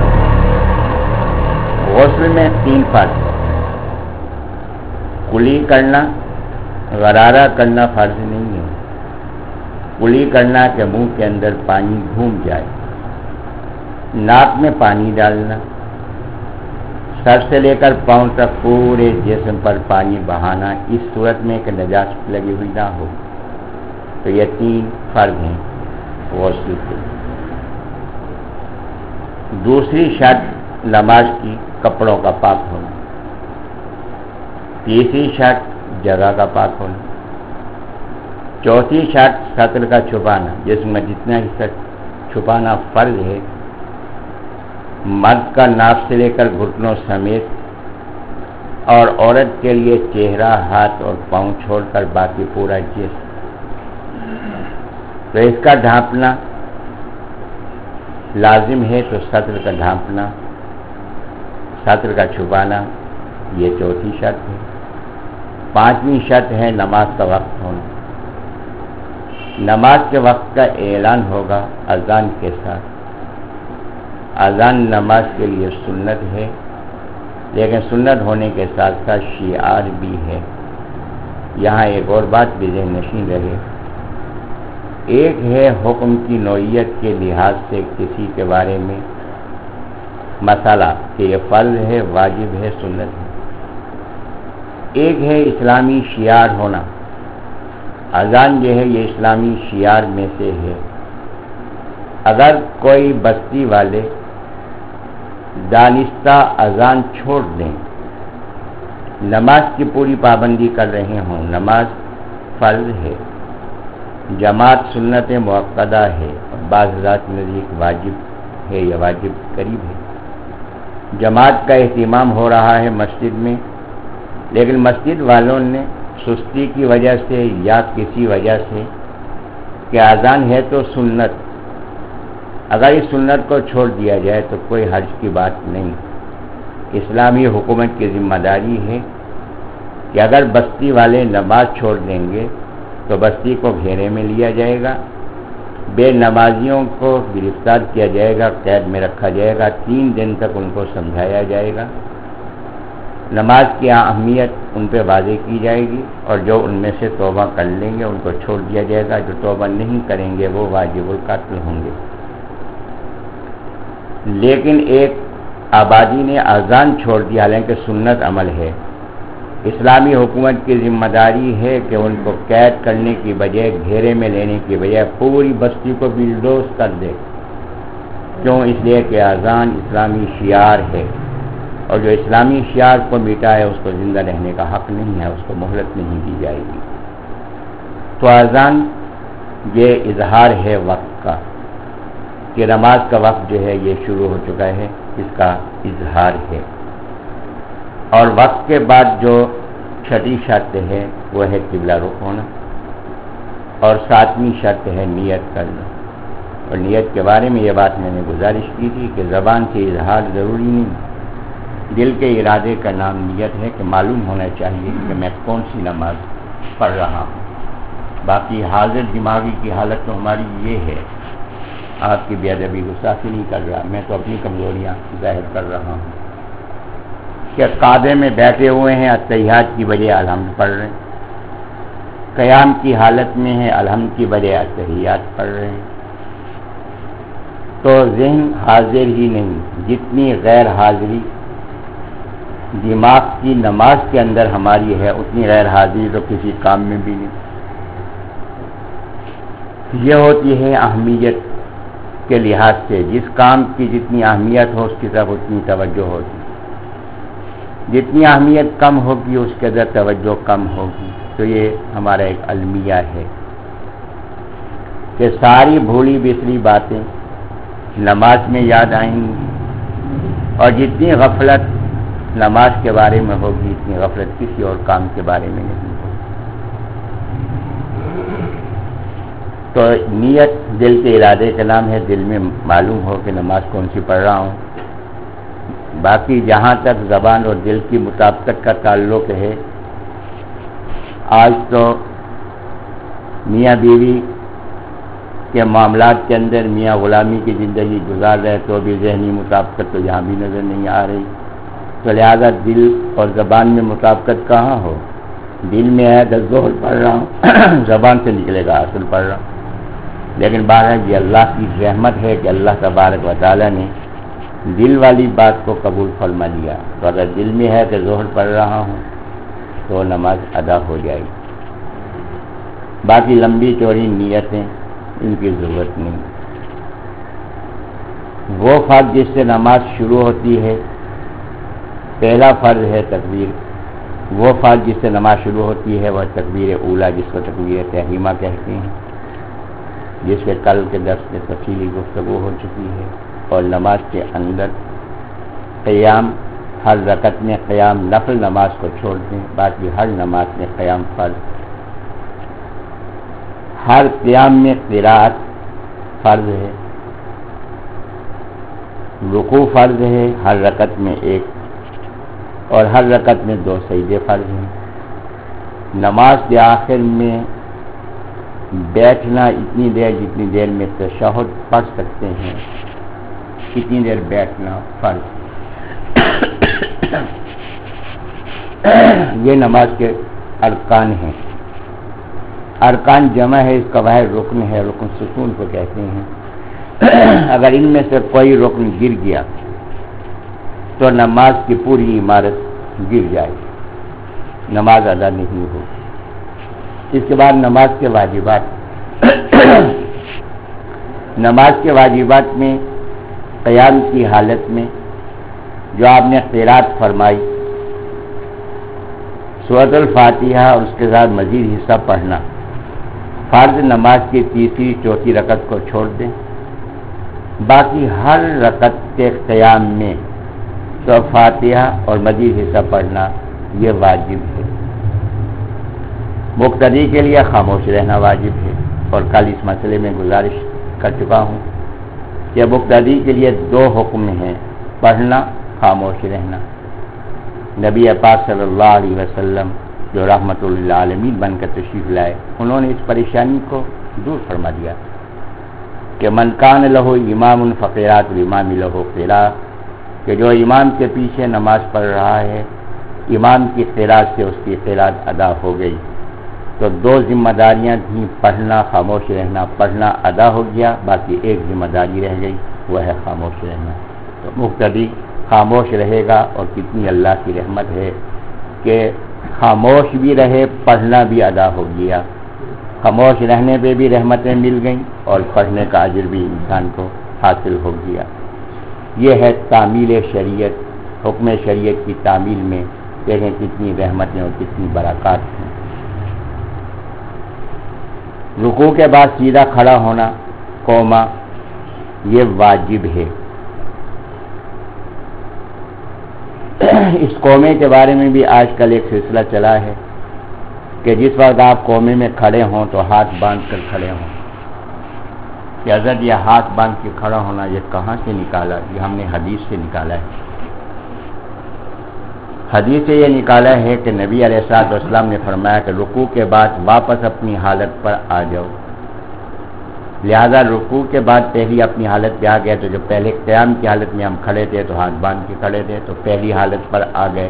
Speaker 2: غسل میں تین فرض: کلی کرنا، غرارہ کرنا فرض نہیں ہے. کلی کرنا کہ منہ کے اندر پانی گھوم جائے، ناک میں پانی ڈالنا، سر سے لے کر پاؤں تک پورے جسم پر پانی بہانا اس صورت میں کہ نجاست لگی ہوئی نہ ہو. تو یہ تین فرض ہیں غسل کے. دوسری شرط نماز کی کپڑوں کا پاک ہونا. تیسری شرط جگہ کا پاک ہونا. چوتھی شرط سطر کا چھپانا، جس میں جتنا حصہ چھپانا فرض ہے مرد کا ناف سے لے کر گھٹنوں سمیت، اور عورت کے لیے چہرہ، ہاتھ اور پاؤں چھوڑ کر باقی پورا جسم. تو اس کا ڈھانپنا لازم ہے، تو سطر کا ڈھانپنا، سطر کا چھپانا یہ چوتھی شرط ہے. پانچویں شرط ہے نماز کا وقت ہونا. نماز کے وقت کا اعلان ہوگا اذان کے ساتھ. اذان نماز کے لیے سنت ہے، لیکن سنت ہونے کے ساتھ ساتھ شعار بھی ہے. یہاں ایک اور بات بھی ذہن نشین رہے، ایک ہے حکم کی نوعیت کے لحاظ سے کسی کے بارے میں مسئلہ کہ یہ فرض ہے، واجب ہے، سنت ہے. ایک ہے اسلامی شعار ہونا. اذان جو ہے یہ اسلامی شعار میں سے ہے. اگر کوئی بستی والے دانستہ اذان چھوڑ دیں، نماز کی پوری پابندی کر رہے ہوں، نماز فرض ہے، جماعت سنت مؤکدہ ہے، بعض ذات نزدیک واجب ہے یا واجب قریب ہے، جماعت کا اہتمام ہو رہا ہے مسجد میں، لیکن مسجد والوں نے سستی کی وجہ سے یا کسی وجہ سے کہ اذان ہے تو سنت، اگر اس سنت کو چھوڑ دیا جائے تو کوئی حرج کی بات نہیں. اسلامی حکومت کی ذمہ داری ہے کہ اگر بستی والے نماز چھوڑ دیں گے تو بستی کو گھیرے میں لیا جائے گا، بے نمازیوں کو گرفتار کیا جائے گا، قید میں رکھا جائے گا، تین دن تک ان کو سمجھایا جائے گا، نماز کی اہمیت ان پہ واضح کی جائے گی، اور جو ان میں سے توبہ کر لیں گے ان کو چھوڑ دیا جائے گا، جو توبہ نہیں کریں گے وہ واجب القتل ہوں گے. لیکن ایک آبادی نے اذان چھوڑ دیا، حالانکہ سنت عمل ہے. اسلامی حکومت کی ذمہ داری ہے کہ ان کو قید کرنے کی بجائے، گھیرے میں لینے کی بجائے پوری بستی کو بلڈوز کر دے. کیوں؟ اس لیے کہ اذان اسلامی شعار ہے، اور جو اسلامی شعار کو مٹا ہے اس کو زندہ رہنے کا حق نہیں ہے، اس کو مہلت نہیں دی جائے گی. تو اذان یہ اظہار ہے وقت کا کہ نماز کا وقت جو ہے یہ شروع ہو چکا ہے، اس کا اظہار ہے. اور وقت کے بعد جو چھٹی شرط ہے وہ ہے قبلہ رخ ہونا، اور ساتویں شرط ہے نیت کرنا. اور نیت کے بارے میں یہ بات میں نے گزارش کی تھی کہ زبان سے اظہار ضروری نہیں، دل کے ارادے کا نام نیت ہے کہ معلوم ہونا چاہیے کہ میں کون سی نماز پڑھ رہا ہوں. باقی حاضر دماغی کی حالت تو ہماری یہ ہے، آپ کی بے ادبی گستاخی نہیں کر رہا، میں تو اپنی کمزوریاں ظاہر کر رہا ہوں کہ کعبے میں بیٹھے ہوئے ہیں، التحیات کی بجائے الحمد پڑھ رہے ہیں، قیام کی حالت میں ہیں، الحمد کی بجائے التحیات پڑھ رہے ہیں. تو ذہن حاضر ہی نہیں، جتنی غیر حاضری دماغ کی نماز کے اندر ہماری ہے اتنی غیر حاضری تو کسی کام میں بھی نہیں. یہ ہوتی ہے اہمیت کے لحاظ سے، جس کام کی جتنی اہمیت ہو اس کی طرف اتنی توجہ ہوگی، جتنی اہمیت کم ہوگی اس کے اندر توجہ کم ہوگی. تو یہ ہمارا ایک المیہ ہے کہ ساری بھولی بسری باتیں نماز میں یاد آئیں گی، اور جتنی غفلت نماز کے بارے میں ہوگی اتنی غفلت کسی اور کام کے بارے میں نہیں ہوگی. تو نیت دل کے ارادے کا نام ہے، دل میں معلوم ہو کہ نماز کون سی پڑھ رہا ہوں. باقی جہاں تک زبان اور دل کی مطابقت کا تعلق ہے، آج تو میاں بیوی کے معاملات کے اندر میاں غلامی کی زندگی گزار رہے تو بھی ذہنی مطابقت تو یہاں بھی نظر نہیں آ رہی. تو لہٰذا دل اور زبان میں مطابقت کہاں ہو؟ دل میں ہے تو ظہر پڑھ رہا ہوں، زبان سے نکلے گا اصل پڑھ رہا ہوں. لیکن بات ہے یہ اللہ کی رحمت ہے کہ اللہ تبارک و تعالیٰ نے دل والی بات کو قبول فرما لیا. تو اگر دل میں ہے کہ ظہر پڑھ رہا ہوں تو نماز ادا ہو جائے گی. باقی لمبی چوڑی نیتیں ان کی ضرورت نہیں. وہ فرض جس سے نماز شروع ہوتی ہے، پہلا فرض ہے تکبیر. وہ فرض جس سے نماز شروع ہوتی ہے وہ تکبیر اولا، جس کو تکبیر تحریمہ کہتے ہیں، جس کے کل کے درس میں تفصیلی گفتگو ہو چکی ہے. اور نماز کے اندر قیام، ہر رکعت میں قیام نفل نماز کو چھوڑ دیں، باقی ہر نماز میں قیام فرض. ہر قیام میں قرات فرض ہے، رکوع فرض ہے، ہر رکعت میں ایک، اور ہر رکعت میں دو سجدے فرض ہیں. نماز کے آخر میں بیٹھنا اتنی دیر جتنی دیر میں تشہد پڑھ سکتے ہیں اتنی دیر بیٹھنا فرض. یہ نماز کے ارکان ہیں. ارکان جمع ہے، اس کا واحد رکن ہے، رکن سکون کو کہتے ہیں. اگر ان میں سے کوئی رکن گر گیا تو نماز کی پوری عمارت گر جائے، نماز ادا نہیں ہو. اس کے بعد نماز کے واجبات. نماز کے واجبات میں قیام کی حالت میں جو آپ نے قرات فرمائی سورۃ الفاتحہ اور اس کے ساتھ مزید حصہ پڑھنا، فرض نماز کی تیسری چوتھی رکعت کو چھوڑ دیں. باقی ہر رکعت کے قیام میں تو فاتحہ اور مزید حصہ پڑھنا یہ واجب ہے. مقتدی کے لیے خاموش رہنا واجب ہے، اور کل اس مسئلے میں گزارش کر چکا ہوں کہ مقتدی کے لیے دو حکم ہیں، پڑھنا، خاموش رہنا. نبی پاک صلی اللہ علیہ وسلم جو رحمت للعالمین بن کر تشریف لائے، انہوں نے اس پریشانی کو دور فرما دیا کہ من کان لہو امام فقرات الامام لہو قراءۃ، کہ جو امام کے پیچھے نماز پڑھ رہا ہے امام کی قرات سے اس کی قرات ادا ہو گئی. تو دو ذمہ داریاں تھیں، پڑھنا، خاموش رہنا. پڑھنا ادا ہو گیا، باقی ایک ذمہ داری رہ گئی، وہ ہے خاموش رہنا. تو مقتدی خاموش رہے گا، اور کتنی اللہ کی رحمت ہے کہ خاموش بھی رہے، پڑھنا بھی ادا ہو گیا. خاموش رہنے پہ بھی رحمتیں مل گئیں اور پڑھنے کا اجر بھی انسان کو حاصل ہو گیا. یہ ہے تعمیل شریعت. حکم شریعت کی تعمیل میں دیکھیں کتنی رحمتیں اور کتنی برکات ہیں. رکوع کے بعد سیدھا کھڑا ہونا، قوما، یہ واجب ہے. اس قومے کے بارے میں بھی آج کل ایک سلسلہ چلا ہے کہ جس وقت آپ قومے میں کھڑے ہوں تو ہاتھ باندھ کر کھڑے ہوں. کہ حضرت یہ ہاتھ باندھ کے کھڑا ہونا یہ کہاں سے نکالا؟ یہ ہم نے حدیث سے نکالا ہے. حدیث سے یہ نکالا ہے کہ نبی علیہ الصلوۃ والسلام نے فرمایا کہ رکوع کے بعد واپس اپنی حالت پر آ جاؤ. لہذا رکوع کے بعد پہلی اپنی حالت پہ آ گئے. تو جو پہلے قیام کی حالت میں ہم کھڑے تھے تو ہاتھ باندھ کے کھڑے تھے، تو پہلی حالت پر آ گئے.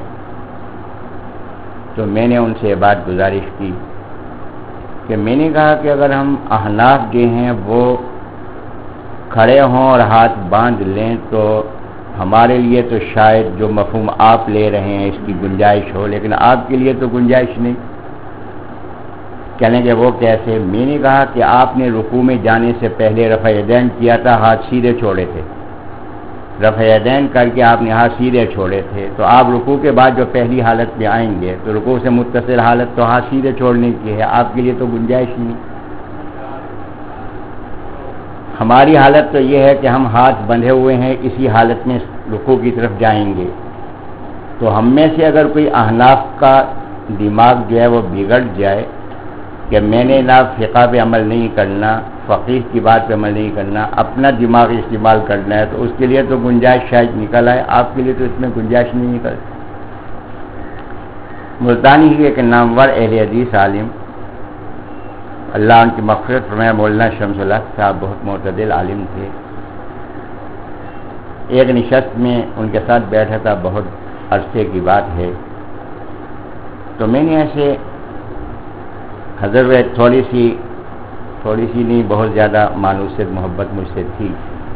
Speaker 2: تو میں نے ان سے یہ بات گزارش کی کہ میں نے کہا کہ اگر ہم احناف جو ہیں وہ کھڑے ہوں اور ہاتھ باندھ لیں تو ہمارے لیے تو شاید جو مفہوم آپ لے رہے ہیں اس کی گنجائش ہو، لیکن آپ کے لیے تو گنجائش نہیں. کہنے کہ وہ کیسے؟ میں نے کہا کہ آپ نے رکوع میں جانے سے پہلے رفع یدین کیا تھا، ہاتھ سیدھے چھوڑے تھے. رفع یدین کر کے آپ نے ہاتھ سیدھے چھوڑے تھے. تو آپ رکوع کے بعد جو پہلی حالت پہ آئیں گے تو رکوع سے متصل حالت تو ہاتھ سیدھے چھوڑنے کی ہے، آپ کے لیے تو گنجائش نہیں. ہماری حالت تو یہ ہے کہ ہم ہاتھ بندھے ہوئے ہیں، اسی حالت میں رکوع کی طرف جائیں گے. تو ہم میں سے اگر کوئی احناف کا دماغ جو ہے وہ بگڑ جائے کہ میں نے نہ فقہ پہ عمل نہیں کرنا، فقیہ کی بات پہ عمل نہیں کرنا، اپنا دماغ استعمال کرنا ہے، تو اس کے لیے تو گنجائش شاید نکل آئے. آپ کے لیے تو اس میں گنجائش نہیں نکل. ملتانی ہی ایک نامور اہل حدیث عالم، اللہ ان کی مغفرت فرمائے، مولانا شمس الحق صاحب بہت معتدل عالم تھے. ایک نشست میں ان کے ساتھ بیٹھا تھا، بہت عرصے کی بات ہے. تو میں نے ایسے حضرت تھوڑی سی تھوڑی سی نہیں بہت زیادہ مانوسیت محبت مجھ سے تھی.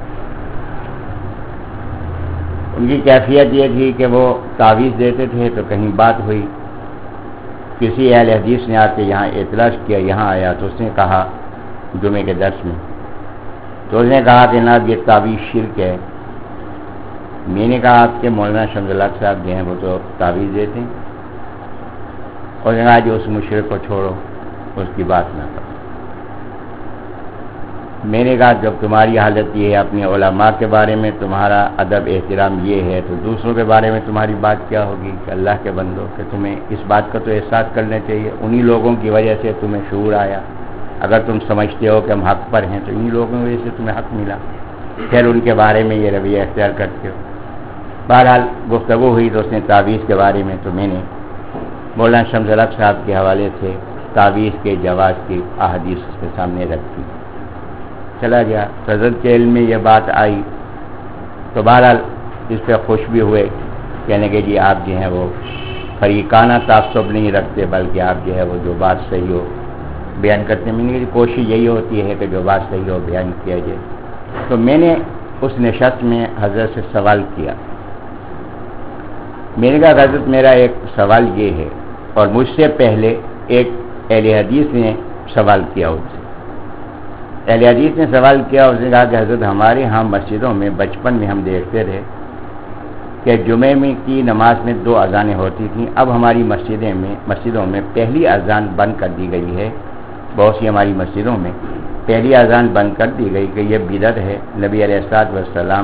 Speaker 2: ان کی کیفیت یہ تھی کہ وہ تعویذ دیتے تھے تو کہیں بات ہوئی، کسی اہل حدیث نے آ کے یہاں اعتراض کیا، یہاں آیا تو اس نے کہا جمعے کے درس میں، تو اس نے کہا کہ جناب یہ تعویذ شرک ہے. میں نے کہا آپ کے مولانا شمس الحق صاحب جو ہیں وہ تو تعویذ دیتے ہیں. اور نے کہا جو اس مشرک کو چھوڑو، اس کی بات نہ کرو. میں نے کہا جب تمہاری حالت یہ ہے، اپنے علماء کے بارے میں تمہارا ادب احترام یہ ہے، تو دوسروں کے بارے میں تمہاری بات کیا ہوگی؟ کہ اللہ کے بندو کہ تمہیں اس بات کا تو احساس کرنا چاہیے. انہی لوگوں کی وجہ سے تمہیں شعور آیا. اگر تم سمجھتے ہو کہ ہم حق پر ہیں تو انہی لوگوں کی وجہ سے تمہیں حق ملا، پھر ان کے بارے میں یہ رویہ اختیار کرتے ہو. بہرحال گفتگو ہوئی تو اس نے تعویذ کے بارے میں، تو میں نے مولانا شمس الحق صاحب کے حوالے سے تعویذ کے جواز کی احادیث اس کے سامنے رکھی، چلا گیا۔ حضرت کے علم میں یہ بات آئی تو بہرحال اس پہ خوش بھی ہوئے، کہنے کہ جی آپ جو ہیں وہ فریقانہ تعصب نہیں رکھتے، بلکہ آپ جو ہے وہ جو بات صحیح ہو بیان کرتے ہیں۔ میں نے کوشش یہی ہوتی ہے کہ جو بات صحیح ہو بیان کیا جائے۔ تو میں نے اس نشست میں حضرت سے سوال کیا، میں نے کہا حضرت میرا ایک سوال یہ ہے، اور مجھ سے پہلے ایک اہل حدیث نے سوال کیا، اس سے اہل حدیث نے سوال کیا، اس نے کہا کہ حضرت ہمارے ہاں مسجدوں میں بچپن میں ہم دیکھتے رہے کہ جمعے میں کی نماز میں دو اذانیں ہوتی تھیں، اب ہماری مسجدیں میں مسجدوں میں پہلی اذان بند کر دی گئی ہے، بہت سی ہماری مسجدوں میں پہلی اذان بند کر دی گئی کہ یہ بدعت ہے۔ نبی علیہ الصلوۃ والسلام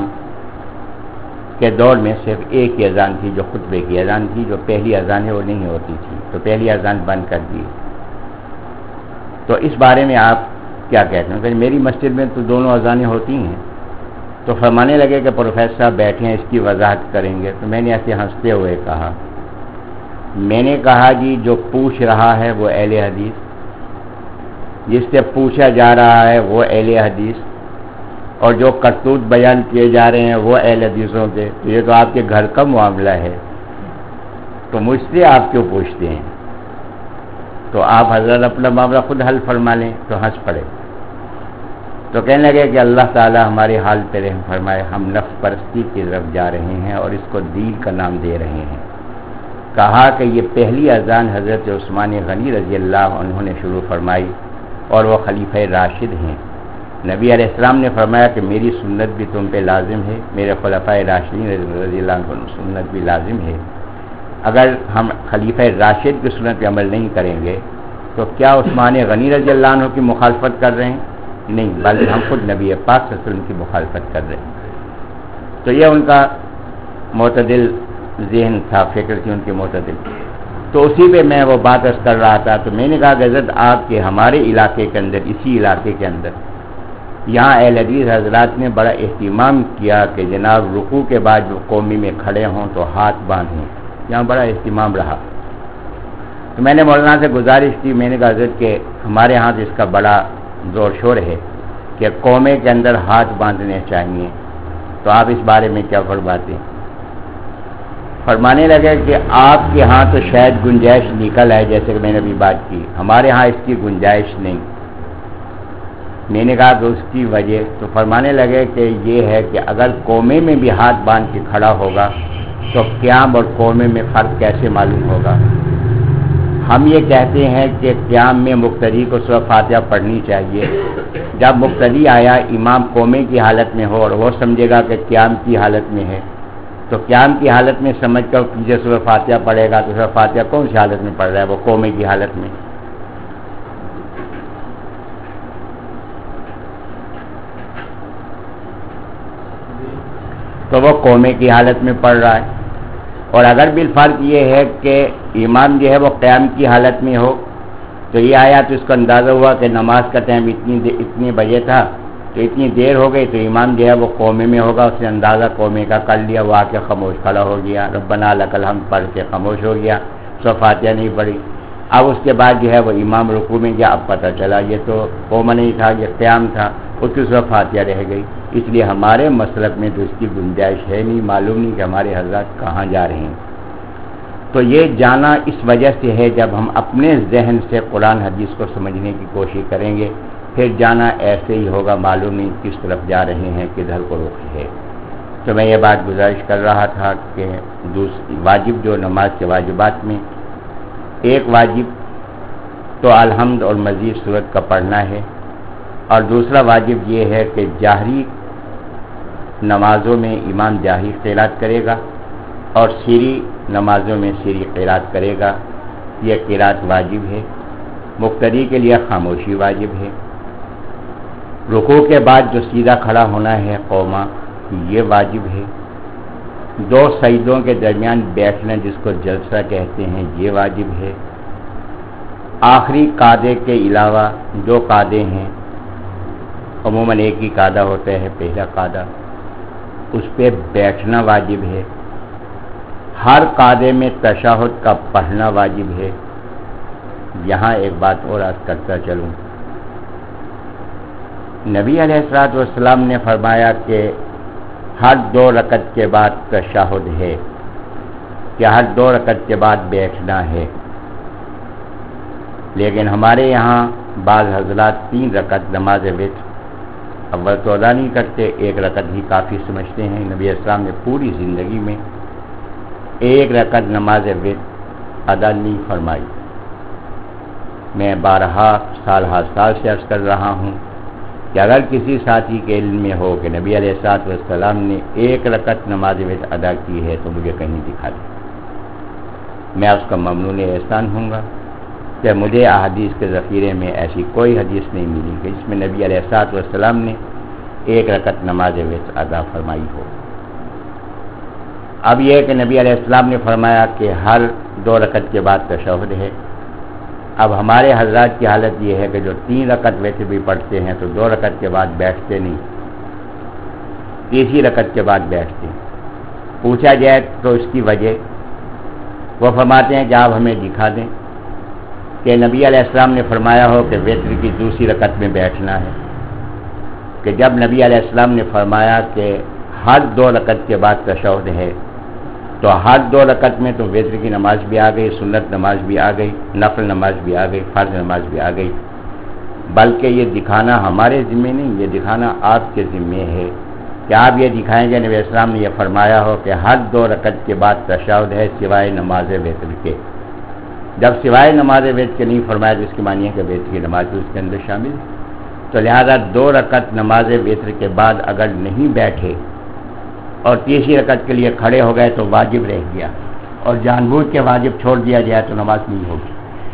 Speaker 2: کے دور میں صرف ایک ہی اذان تھی جو خطبے کی اذان تھی، جو پہلی اذان ہے وہ نہیں ہوتی تھی، تو پہلی اذان بند کر دی۔ تو اس بارے میں آپ کیا کہتے ہیں؟ کہ میری مسجد میں تو دونوں اذانیں ہوتی ہیں۔ تو فرمانے لگے کہ پروفیسر صاحب بیٹھے ہیں، اس کی وضاحت کریں گے۔ تو میں نے ایسے ہنستے ہوئے کہا، میں نے کہا جی جو پوچھ رہا ہے وہ اہل حدیث، جس سے پوچھا جا رہا ہے وہ اہل حدیث، اور جو کرتوت بیان کیے جا رہے ہیں وہ اہل حدیثوں کے، تو یہ تو آپ کے گھر کا معاملہ ہے، تو مجھ سے آپ کیوں پوچھتے ہیں؟ تو آپ حضرت اپنا معاملہ خود حل فرما لیں۔ تو ہنس پڑے، تو کہنے لگے کہ اللہ تعالی ہمارے حال پہ رحم فرمائے، ہم نفس پرستی کی طرف جا رہے ہیں اور اس کو دین کا نام دے رہے ہیں۔ کہا کہ یہ پہلی اذان حضرت عثمان غنی رضی اللہ عنہ نے شروع فرمائی، اور وہ خلیفہ راشد ہیں۔ نبی علیہ السلام نے فرمایا کہ میری سنت بھی تم پہ لازم ہے، میرے خلفائے راشدین رضی اللہ عنہ سنت بھی لازم ہے۔ اگر ہم خلیفہ راشد کی سنت پہ عمل نہیں کریں گے تو کیا عثمان غنی رضی اللہ عنہ کی مخالفت کر رہے ہیں؟ نہیں، بلکہ ہم خود نبی پاک صلی اللہ علیہ وسلم کی مخالفت کر رہے ہیں۔ تو یہ ان کا معتدل ذہن تھا، فکر تھی ان کی معتدل۔ تو اسی پہ میں وہ بات عرض کر رہا تھا، تو میں نے کہا کہ حضرت آپ کے ہمارے علاقے کے اندر، اسی علاقے کے اندر یہاں اہل حدیث حضرات نے بڑا اہتمام کیا کہ جناب رکوع کے بعد جو قومی میں کھڑے ہوں تو ہاتھ باندھیں، یہاں بڑا اہتمام رہا۔ تو میں نے مولانا سے گزارش کی، میں نے کہا حضرت کہ ہمارے ہاں تو اس کا بڑا زور شور ہے کہ قومے کے اندر ہاتھ باندھنے چاہیے، تو آپ اس بارے میں کیا فرماتے ہیں؟ فرمانے لگے کہ آپ کے ہاں تو شاید گنجائش نکل ہے، جیسے کہ میں نے ابھی بات کی، ہمارے ہاں اس کی گنجائش نہیں۔ میں نے کہا کہ اس کی وجہ، تو فرمانے لگے کہ یہ ہے کہ اگر قومے میں بھی ہاتھ باندھ کے کھڑا ہوگا تو قیام اور قومے میں فرق کیسے معلوم ہوگا؟ ہم یہ کہتے ہیں کہ قیام میں مقتدی کو سورہ فاتحہ پڑھنی چاہیے، جب مقتدی آیا امام قومے کی حالت میں ہو اور وہ سمجھے گا کہ قیام کی حالت میں ہے، تو قیام کی حالت میں سمجھ کر پیچھے سورہ فاتحہ پڑھے گا، تو سورہ فاتحہ کون سی حالت میں پڑھ رہا ہے؟ وہ قومے کی حالت میں۔ تو وہ قومے کی حالت میں پڑھ رہا ہے۔ اور اگر بالفرض یہ ہے کہ امام جو ہے وہ قیام کی حالت میں ہو، تو یہ آیا تو اس کو اندازہ ہوا کہ نماز کا ٹائم اتنی اتنے بجے تھا، تو اتنی دیر ہو گئی، تو امام جو ہے وہ قومے میں ہوگا، اس نے اندازہ قومے کا کر لیا، وہ آ کے خاموش کھڑا ہو گیا، ربنا لک الحمد پڑھ کے خاموش ہو گیا، سورہ فاتحہ نہیں پڑھی۔ اب اس کے بعد جو ہے وہ امام رکوع میں گیا، اب پتہ چلا یہ تو قوم نہیں تھا، یہ قیام تھا، اس کی سورہ فاتحہ رہ گئی۔ اس لیے ہمارے مسلک میں تو اس کی گنجائش ہے نہیں، معلوم نہیں کہ ہمارے حضرات کہاں جا رہے ہیں۔ تو یہ جانا اس وجہ سے ہے جب ہم اپنے ذہن سے قرآن حدیث کو سمجھنے کی کوشش کریں گے، پھر جانا ایسے ہی ہوگا، معلوم نہیں کس طرف جا رہے ہیں، کدھر کو رخ ہے۔ تو میں یہ بات گزارش کر رہا تھا کہ دوسری واجب جو نماز کے واجبات میں ایک واجب تو الحمد اور مزید سورت کا پڑھنا ہے، اور دوسرا واجب یہ ہے کہ جاہری نمازوں میں امام جاہری قرات کرے گا اور سری نمازوں میں سری قرات کرے گا، یہ قرات واجب ہے۔ مقتدی کے لیے خاموشی واجب ہے۔ رکوع کے بعد جو سیدھا کھڑا ہونا ہے قوما، یہ واجب ہے۔ دو سجدوں کے درمیان بیٹھنا جس کو جلسہ کہتے ہیں، یہ واجب ہے۔ آخری قاعدے کے علاوہ جو قاعدے ہیں، عموماً ایک ہی قاعدہ ہوتا ہے، پہلا قاعدہ، اس پہ بیٹھنا واجب ہے۔ ہر قاعدے میں تشہد کا پڑھنا واجب ہے۔ یہاں ایک بات اور عرض کرتا چلوں. نبی علیہ الصلوۃ والسلام نے فرمایا کہ ہر دو رکعت کے بعد تشہد ہے، کہ ہر دو رکعت کے بعد بیٹھنا ہے. لیکن ہمارے یہاں بعض حضرات تین رکعت نماز وتر اول تو ادا نہیں کرتے، ایک رکعت ہی کافی سمجھتے ہیں. نبی علیہ السلام نے پوری زندگی میں ایک رکعت نماز وتر ادا نہیں فرمائی. میں بارہا سال ہر سال سے عرض کر رہا ہوں کہ اگر کسی ساتھی کے علم میں ہو کہ نبی علیہ الصلوۃ والسلام نے ایک رکعت نماز وتر ادا کی ہے تو مجھے کہیں دکھا دے، میں اس کا ممنون احسان ہوں گا. کہ مجھے احادیث کے ذخیرے میں ایسی کوئی حدیث نہیں ملی کہ جس میں نبی علیہ الصلوۃ والسلام نے ایک رکعت نماز وتر ادا فرمائی ہو. اب یہ کہ نبی علیہ السلام نے فرمایا کہ ہر دو رکعت کے بعد تشہد ہے. اب ہمارے حضرات کی حالت یہ ہے کہ جو تین رکعت وتر بھی پڑھتے ہیں تو دو رکعت کے بعد بیٹھتے نہیں، تیسری رکعت کے بعد بیٹھتے. پوچھا جائے تو اس کی وجہ وہ فرماتے ہیں کہ آپ ہمیں دکھا دیں کہ نبی علیہ السلام نے فرمایا ہو کہ وتر کی دوسری رکعت میں بیٹھنا ہے. کہ جب نبی علیہ السلام نے فرمایا کہ ہر دو رکعت کے بعد تشہد ہے تو ہر دو رکعت میں تو وتر کی نماز بھی آ گئی، سنت نماز بھی آ گئی، نفل نماز بھی آ گئی، فرض نماز بھی آ گئی. بلکہ یہ دکھانا ہمارے ذمے نہیں، یہ دکھانا آپ کے ذمے ہے کہ آپ یہ دکھائیں گے نبی السلام نے یہ فرمایا ہو کہ ہر دو رکعت کے بعد تشہد ہے سوائے نماز وتر کے. جب سوائے نماز وتر کے نہیں فرمایا تو اس کی معنی ہے کہ وتر کی نماز بھی اس کے اندر شامل ہے. تو لہذا دو رکعت نماز وتر کے بعد اگر نہیں بیٹھے اور تیسری رکعت کے لیے کھڑے ہو گئے تو واجب رہ گیا، اور جان بوجھ کے واجب چھوڑ دیا جائے تو نماز نہیں ہوگی.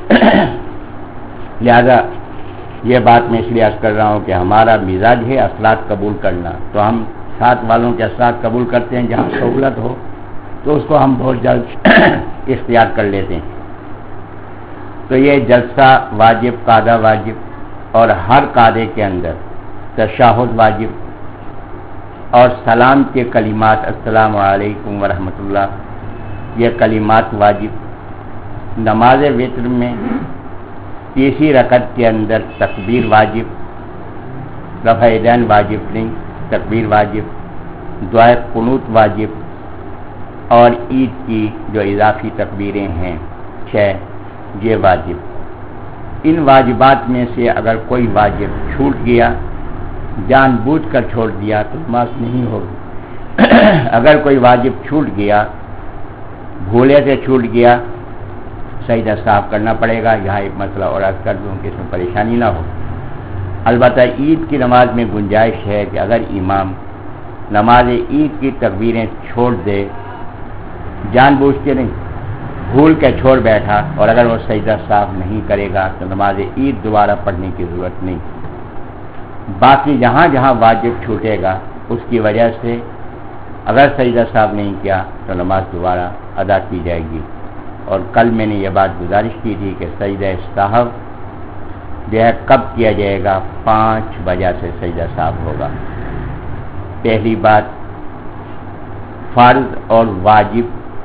Speaker 2: لہذا یہ بات میں اس لیے عرض کر رہا ہوں کہ ہمارا مزاج ہے اصلاحات قبول کرنا، تو ہم ساتھ والوں کے اصلاحات قبول کرتے ہیں. جہاں سہولت ہو تو اس کو ہم بہت جلد اختیار کر لیتے ہیں. تو یہ جلسہ واجب، قعدہ واجب، اور ہر قعدے کے اندر تشہد واجب اور سلام کے کلمات السلام علیکم ورحمۃ اللہ یہ کلمات واجب. نماز وتر میں تیسری رکعت کے اندر تکبیر واجب، رفع یدین واجب نہیں، تکبیر واجب، دعائے قنوت واجب، اور عید کی جو اضافی تکبیریں ہیں چھ یہ واجب. ان واجبات میں سے اگر کوئی واجب چھوٹ گیا، جان بوجھ کر چھوڑ دیا تو نماز نہیں ہوگی. اگر کوئی واجب چھوٹ گیا، بھولے سے چھوٹ گیا، سجدہ صاف کرنا پڑے گا. یہاں ایک مسئلہ اور عرض کر دوں کہ اس میں پریشانی نہ ہو. البتہ عید کی نماز میں گنجائش ہے کہ اگر امام نماز عید کی تکبیریں چھوڑ دے، جان بوجھ کے نہیں، بھول کے چھوڑ بیٹھا، اور اگر وہ سجدہ صاف نہیں کرے گا تو نماز عید دوبارہ پڑھنے کی ضرورت نہیں. باقی جہاں جہاں واجب چھوٹے گا اس کی وجہ سے اگر سجدہ صاف نہیں کیا تو نماز دوبارہ ادا کی جائے گی. اور کل میں نے یہ بات گزارش کی تھی کہ سجدہ صاحب جو ہے کب کیا جائے گا، پانچ وجہ سے سجدہ صاحب ہوگا. پہلی بات، فرض اور واجب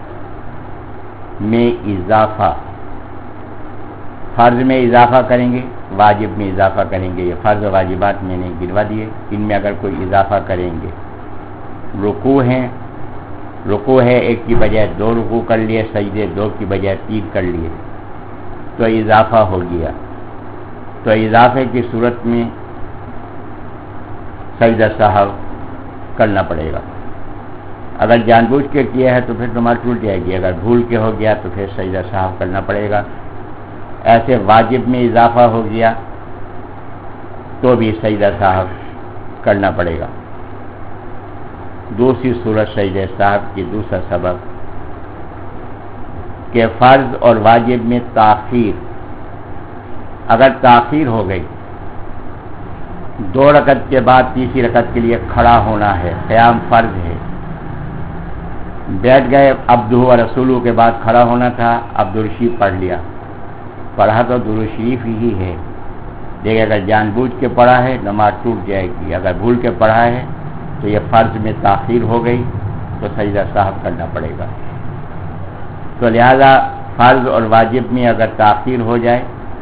Speaker 2: میں اضافہ، فرض میں اضافہ کریں گے، واجب میں اضافہ کریں گے. یہ فرض و واجبات میں نے گنوا دیے، ان میں اگر کوئی اضافہ کریں گے. رکوع ہیں، رکوع ہے ایک کی بجائے دو رکوع کر لیے، سجدے دو کی بجائے تین کر لیے تو اضافہ ہو گیا. تو اضافے کی صورت میں سجدہ صاحب کرنا پڑے گا. اگر جان بوجھ کے کیا ہے تو پھر نماز ٹوٹ جائے گی، اگر بھول کے ہو گیا تو پھر سجدہ صاحب کرنا پڑے گا. ایسے واجب میں اضافہ ہو گیا تو بھی سجدہ صاحب کرنا پڑے گا. دوسری صورت سجدہ صاحب کی دوسرا سبب کہ فرض اور واجب میں تاخیر، اگر تاخیر ہو گئی، دو رکعت کے بعد تیسری رکعت کے لیے کھڑا ہونا ہے، قیام فرض ہے، بیٹھ گئے، عبدہ و رسولہ کے بعد کھڑا ہونا تھا، عبد الرشید پڑھ لیا، پڑھا تو درود شریف ہی ہے، لیکن اگر جان بوجھ کے پڑھا ہے نماز ٹوٹ جائے گی. اگر بھول کے پڑھا ہے تو یہ فرض میں تاخیر ہو گئی تو سجدہ صاحب کرنا پڑے گا. تو لہذا فرض اور واجب میں اگر تاخیر ہو جائے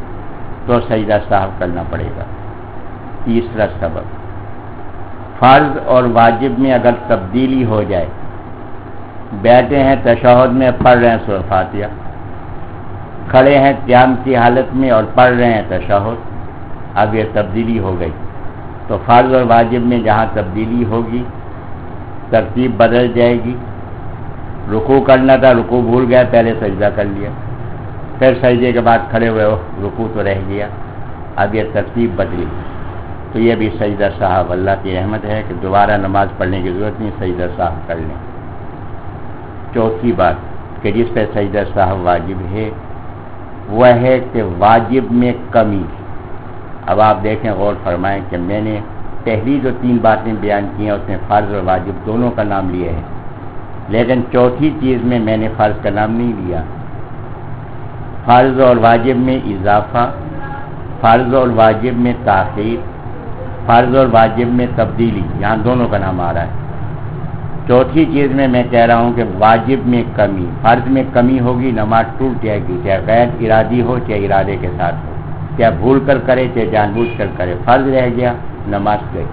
Speaker 2: تو سجدہ سہو کرنا پڑے گا۔ تیسرا سبب، فرض اور واجب میں اگر تبدیلی ہو جائے، بیٹھے ہیں تشہد میں پڑھ رہے ہیں سورۃ فاتحہ، کھڑے ہیں قیام کی حالت میں اور پڑھ رہے ہیں تشہد، اب یہ تبدیلی ہو گئی تو فرض اور واجب میں جہاں تبدیلی ہوگی ترتیب بدل جائے گی۔ رکوع کرنا تھا، رکوع بھول گیا، پہلے سجدہ کر لیا، پھر سجدے کے بعد کھڑے ہوئے، ہو رکوع تو رہ گیا، اب یہ ترتیب بدلی تو یہ بھی سجدہ سہو، اللہ کی رحمت ہے کہ دوبارہ نماز پڑھنے کی ضرورت نہیں، سجدہ سہو کر لیں۔ چوتھی بات کہ جس پہ سجدہ سہو واجب ہے وہ ہے کہ واجب میں کمی۔ اب آپ دیکھیں، غور فرمائیں کہ میں نے پہلی جو تین باتیں بیان کی ہیں اس میں فرض اور واجب دونوں کا نام لیا ہے، لیکن چوتھی چیز میں میں نے فرض کا نام نہیں لیا۔ فرض اور واجب میں اضافہ، فرض اور واجب میں تاخیر، فرض اور واجب میں تبدیلی، یہاں دونوں کا نام آ رہا ہے۔ چوتھی چیز میں میں کہہ رہا ہوں کہ واجب میں کمی، فرض میں کمی ہوگی نماز ٹوٹ جائے گی، چاہے غیر ارادی ہو چاہے ارادے کے ساتھ ہو، چاہے بھول کر کرے چاہے جان بوجھ کر کرے، فرض رہ گیا نماز گئی۔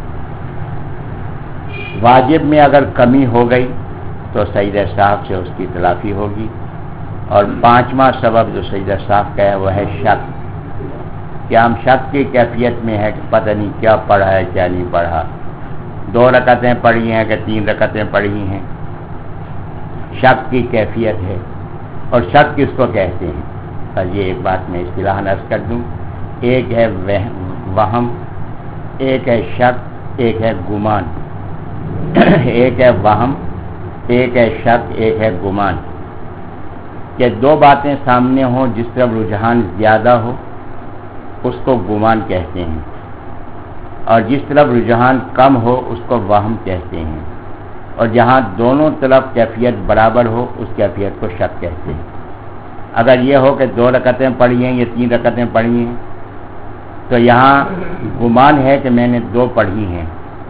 Speaker 2: واجب میں اگر کمی ہو گئی تو سجدہ سہو سے اس کی تلافی ہوگی۔ اور پانچواں سبب جو سجدہ سہو کا ہے وہ ہے شک، کہ ہم شک کی کیفیت میں ہے کہ پتہ نہیں کیا پڑھا ہے کیا نہیں پڑھا، دو رکعتیں پڑھی ہیں کہ تین رکعتیں پڑھی ہیں، شک کی کیفیت ہے۔ اور شک کس کو کہتے ہیں؟ اور یہ ایک بات میں اصطلاحاً عرض کر دوں، ایک ہے وہم، ایک ہے شک، ایک ہے گمان۔ ایک ہے وہم، ایک ہے شک، ایک ہے گمان، کہ دو باتیں سامنے ہوں جس طرف رجحان زیادہ ہو اس کو گمان کہتے ہیں، اور جس طرف رجحان کم ہو اس کو وہم کہتے ہیں، اور جہاں دونوں طرف کیفیت برابر ہو اس کیفیت کو شک کہتے ہیں۔ اگر یہ ہو کہ دو رکعتیں پڑھی ہیں یا تین رکعتیں پڑھی ہیں تو یہاں گمان ہے کہ میں نے دو پڑھی ہیں،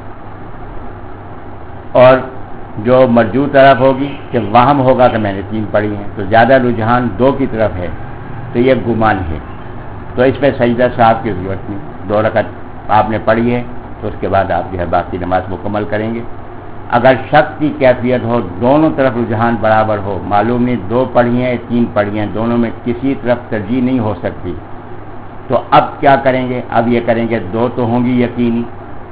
Speaker 2: اور جو مرجوح طرف ہوگی کہ وہم ہوگا کہ میں نے تین پڑھی ہیں، تو زیادہ رجحان دو کی طرف ہے تو یہ گمان ہے، تو اس پہ سجدہ سہو کی ضرورت نہیں، دو رکعت آپ نے پڑھی ہے تو اس کے بعد آپ جو ہے باقی نماز مکمل کریں گے۔ اگر شک کی کیفیت ہو، دونوں طرف رجحان برابر ہو، معلوم نہیں دو پڑھی ہیں تین پڑھی ہیں، دونوں میں کسی طرف ترجیح نہیں ہو سکتی، تو اب کیا کریں گے؟ اب یہ کریں گے دو تو ہوں گی یقینی،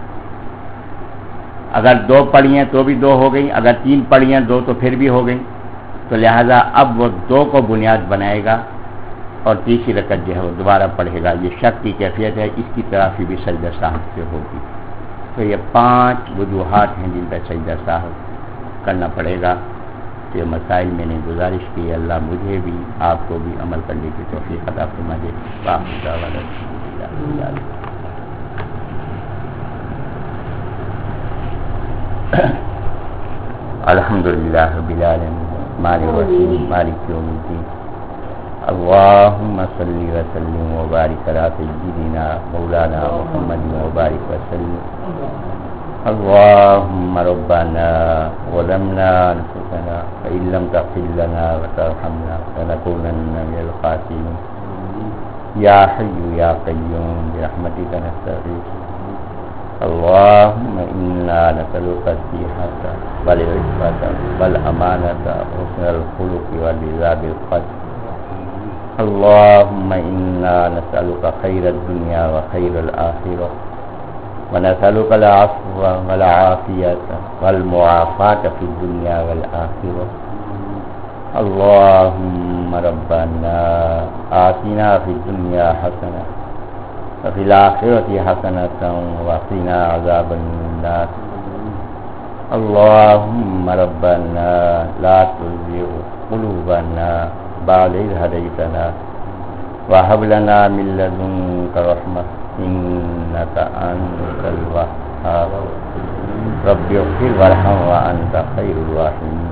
Speaker 2: اگر دو پڑھی ہیں تو بھی دو ہو گئی، اگر تین پڑھی ہیں دو تو پھر بھی ہو گئی، تو لہذا اب وہ دو کو بنیاد بنائے گا اور تیسری رکعت جو ہے وہ دوبارہ پڑھے گا۔ یہ شک کی کیفیت ہے، اس کی تلافی بھی سجدہ سہو سے ہوگی۔ تو یہ پانچ وجوہات ہیں جن پہ سجدہ سہو کرنا پڑے گا۔ تو یہ مسائل میں نے گزارش کی، اللہ مجھے بھی آپ کو بھی عمل کرنے کی توفیق عطا فرما دے۔ الحمدللہ رب العالمین، مالک الرحیم، مالک یوم الدین، اللہم صلی وسلم وبارک علی سیدنا مولانا محمد وبارک وسلم۔ اللہم ربنا ظلمنا انفسنا فإن لم تغفر لنا وترحمنا لنکونن من الخاسرین۔ یا حی یا قیوم برحمتک نستغیث، اللہم انا نسألک الصحة والعفة والأمانة وحسن الخلق والرضا بالقدر۔ اللهم إنا نسألك خير الدنيا وخير الآخرة، ونسألك العفو والعافية والمعافاة في الدنيا والآخرة۔ اللهم ربنا آتنا في الدنيا حسنة وفي الآخرة حسنة وقنا عذاب النار۔ اللهم ربنا لا تزغ قلوبنا بعد إذ هديتنا وهب لنا من لدنك رحمة إنك أنت الوهاب۔ رب اغفر وارحم وأنت خير الراحمين۔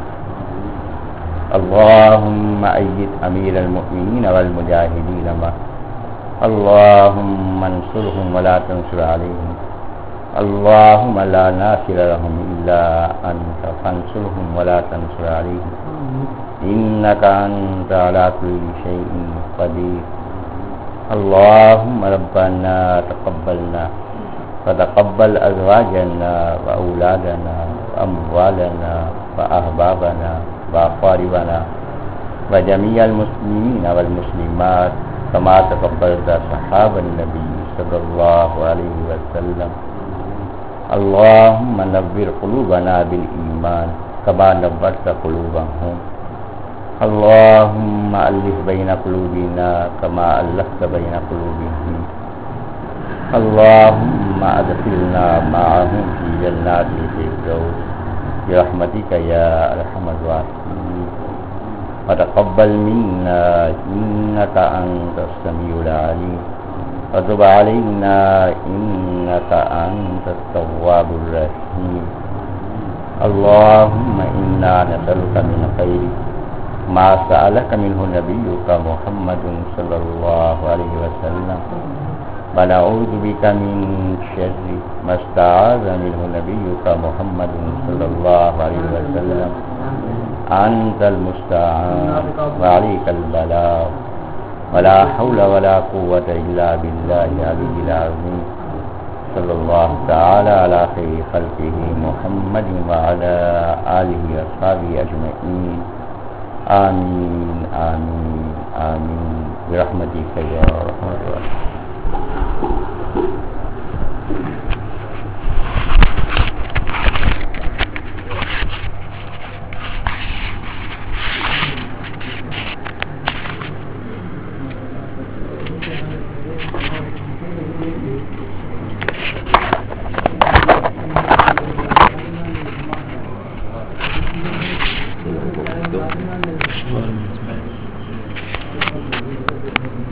Speaker 2: اللهم أيد أمير المؤمنين والمجاهدين معه، اللهم انصرهم ولا تنصر عليهم، اللهم لا ناصر لهم إلا أنت فانصرهم ولا تنصر عليهم، إنك أنت على كل شيء قدير۔ اللهم ربنا تقبلنا فتقبل أزواجنا وأولادنا وأموالنا وأحبابنا وأقاربنا وجميع المسلمين والمسلمات كما تقبلت صحاب النبي صلى الله عليه وسلم. اللهم نور قلوبنا بالإيمان كما نورت قلوبهم. اللهم ألف بين قلوبنا كما ألفت بين قلوبهم. اللهم أدخلنا معهم في جنات الفردوس برحمتك يا أرحم الراحمين. وتقبل منا إنك أنت السميع العليم وتب علينا إنك أنت التواب الرحيم. اللهم إنا نسألك من خير ما سألك منه نبيك محمد صلى الله عليه وسلم ونعوذ بك من شر ما استعاذ منه نبيك محمد صلى الله عليه وسلم. أنت المستعان وعليك البلاغ ولا حول ولا قوة إلا بالله العلي العظيم. صلى الله تعالى على خير خلقه محمد وعلى آله وصحبه أجمعين. آمين آمين آمين برحمتك يا أرحم الراحمين.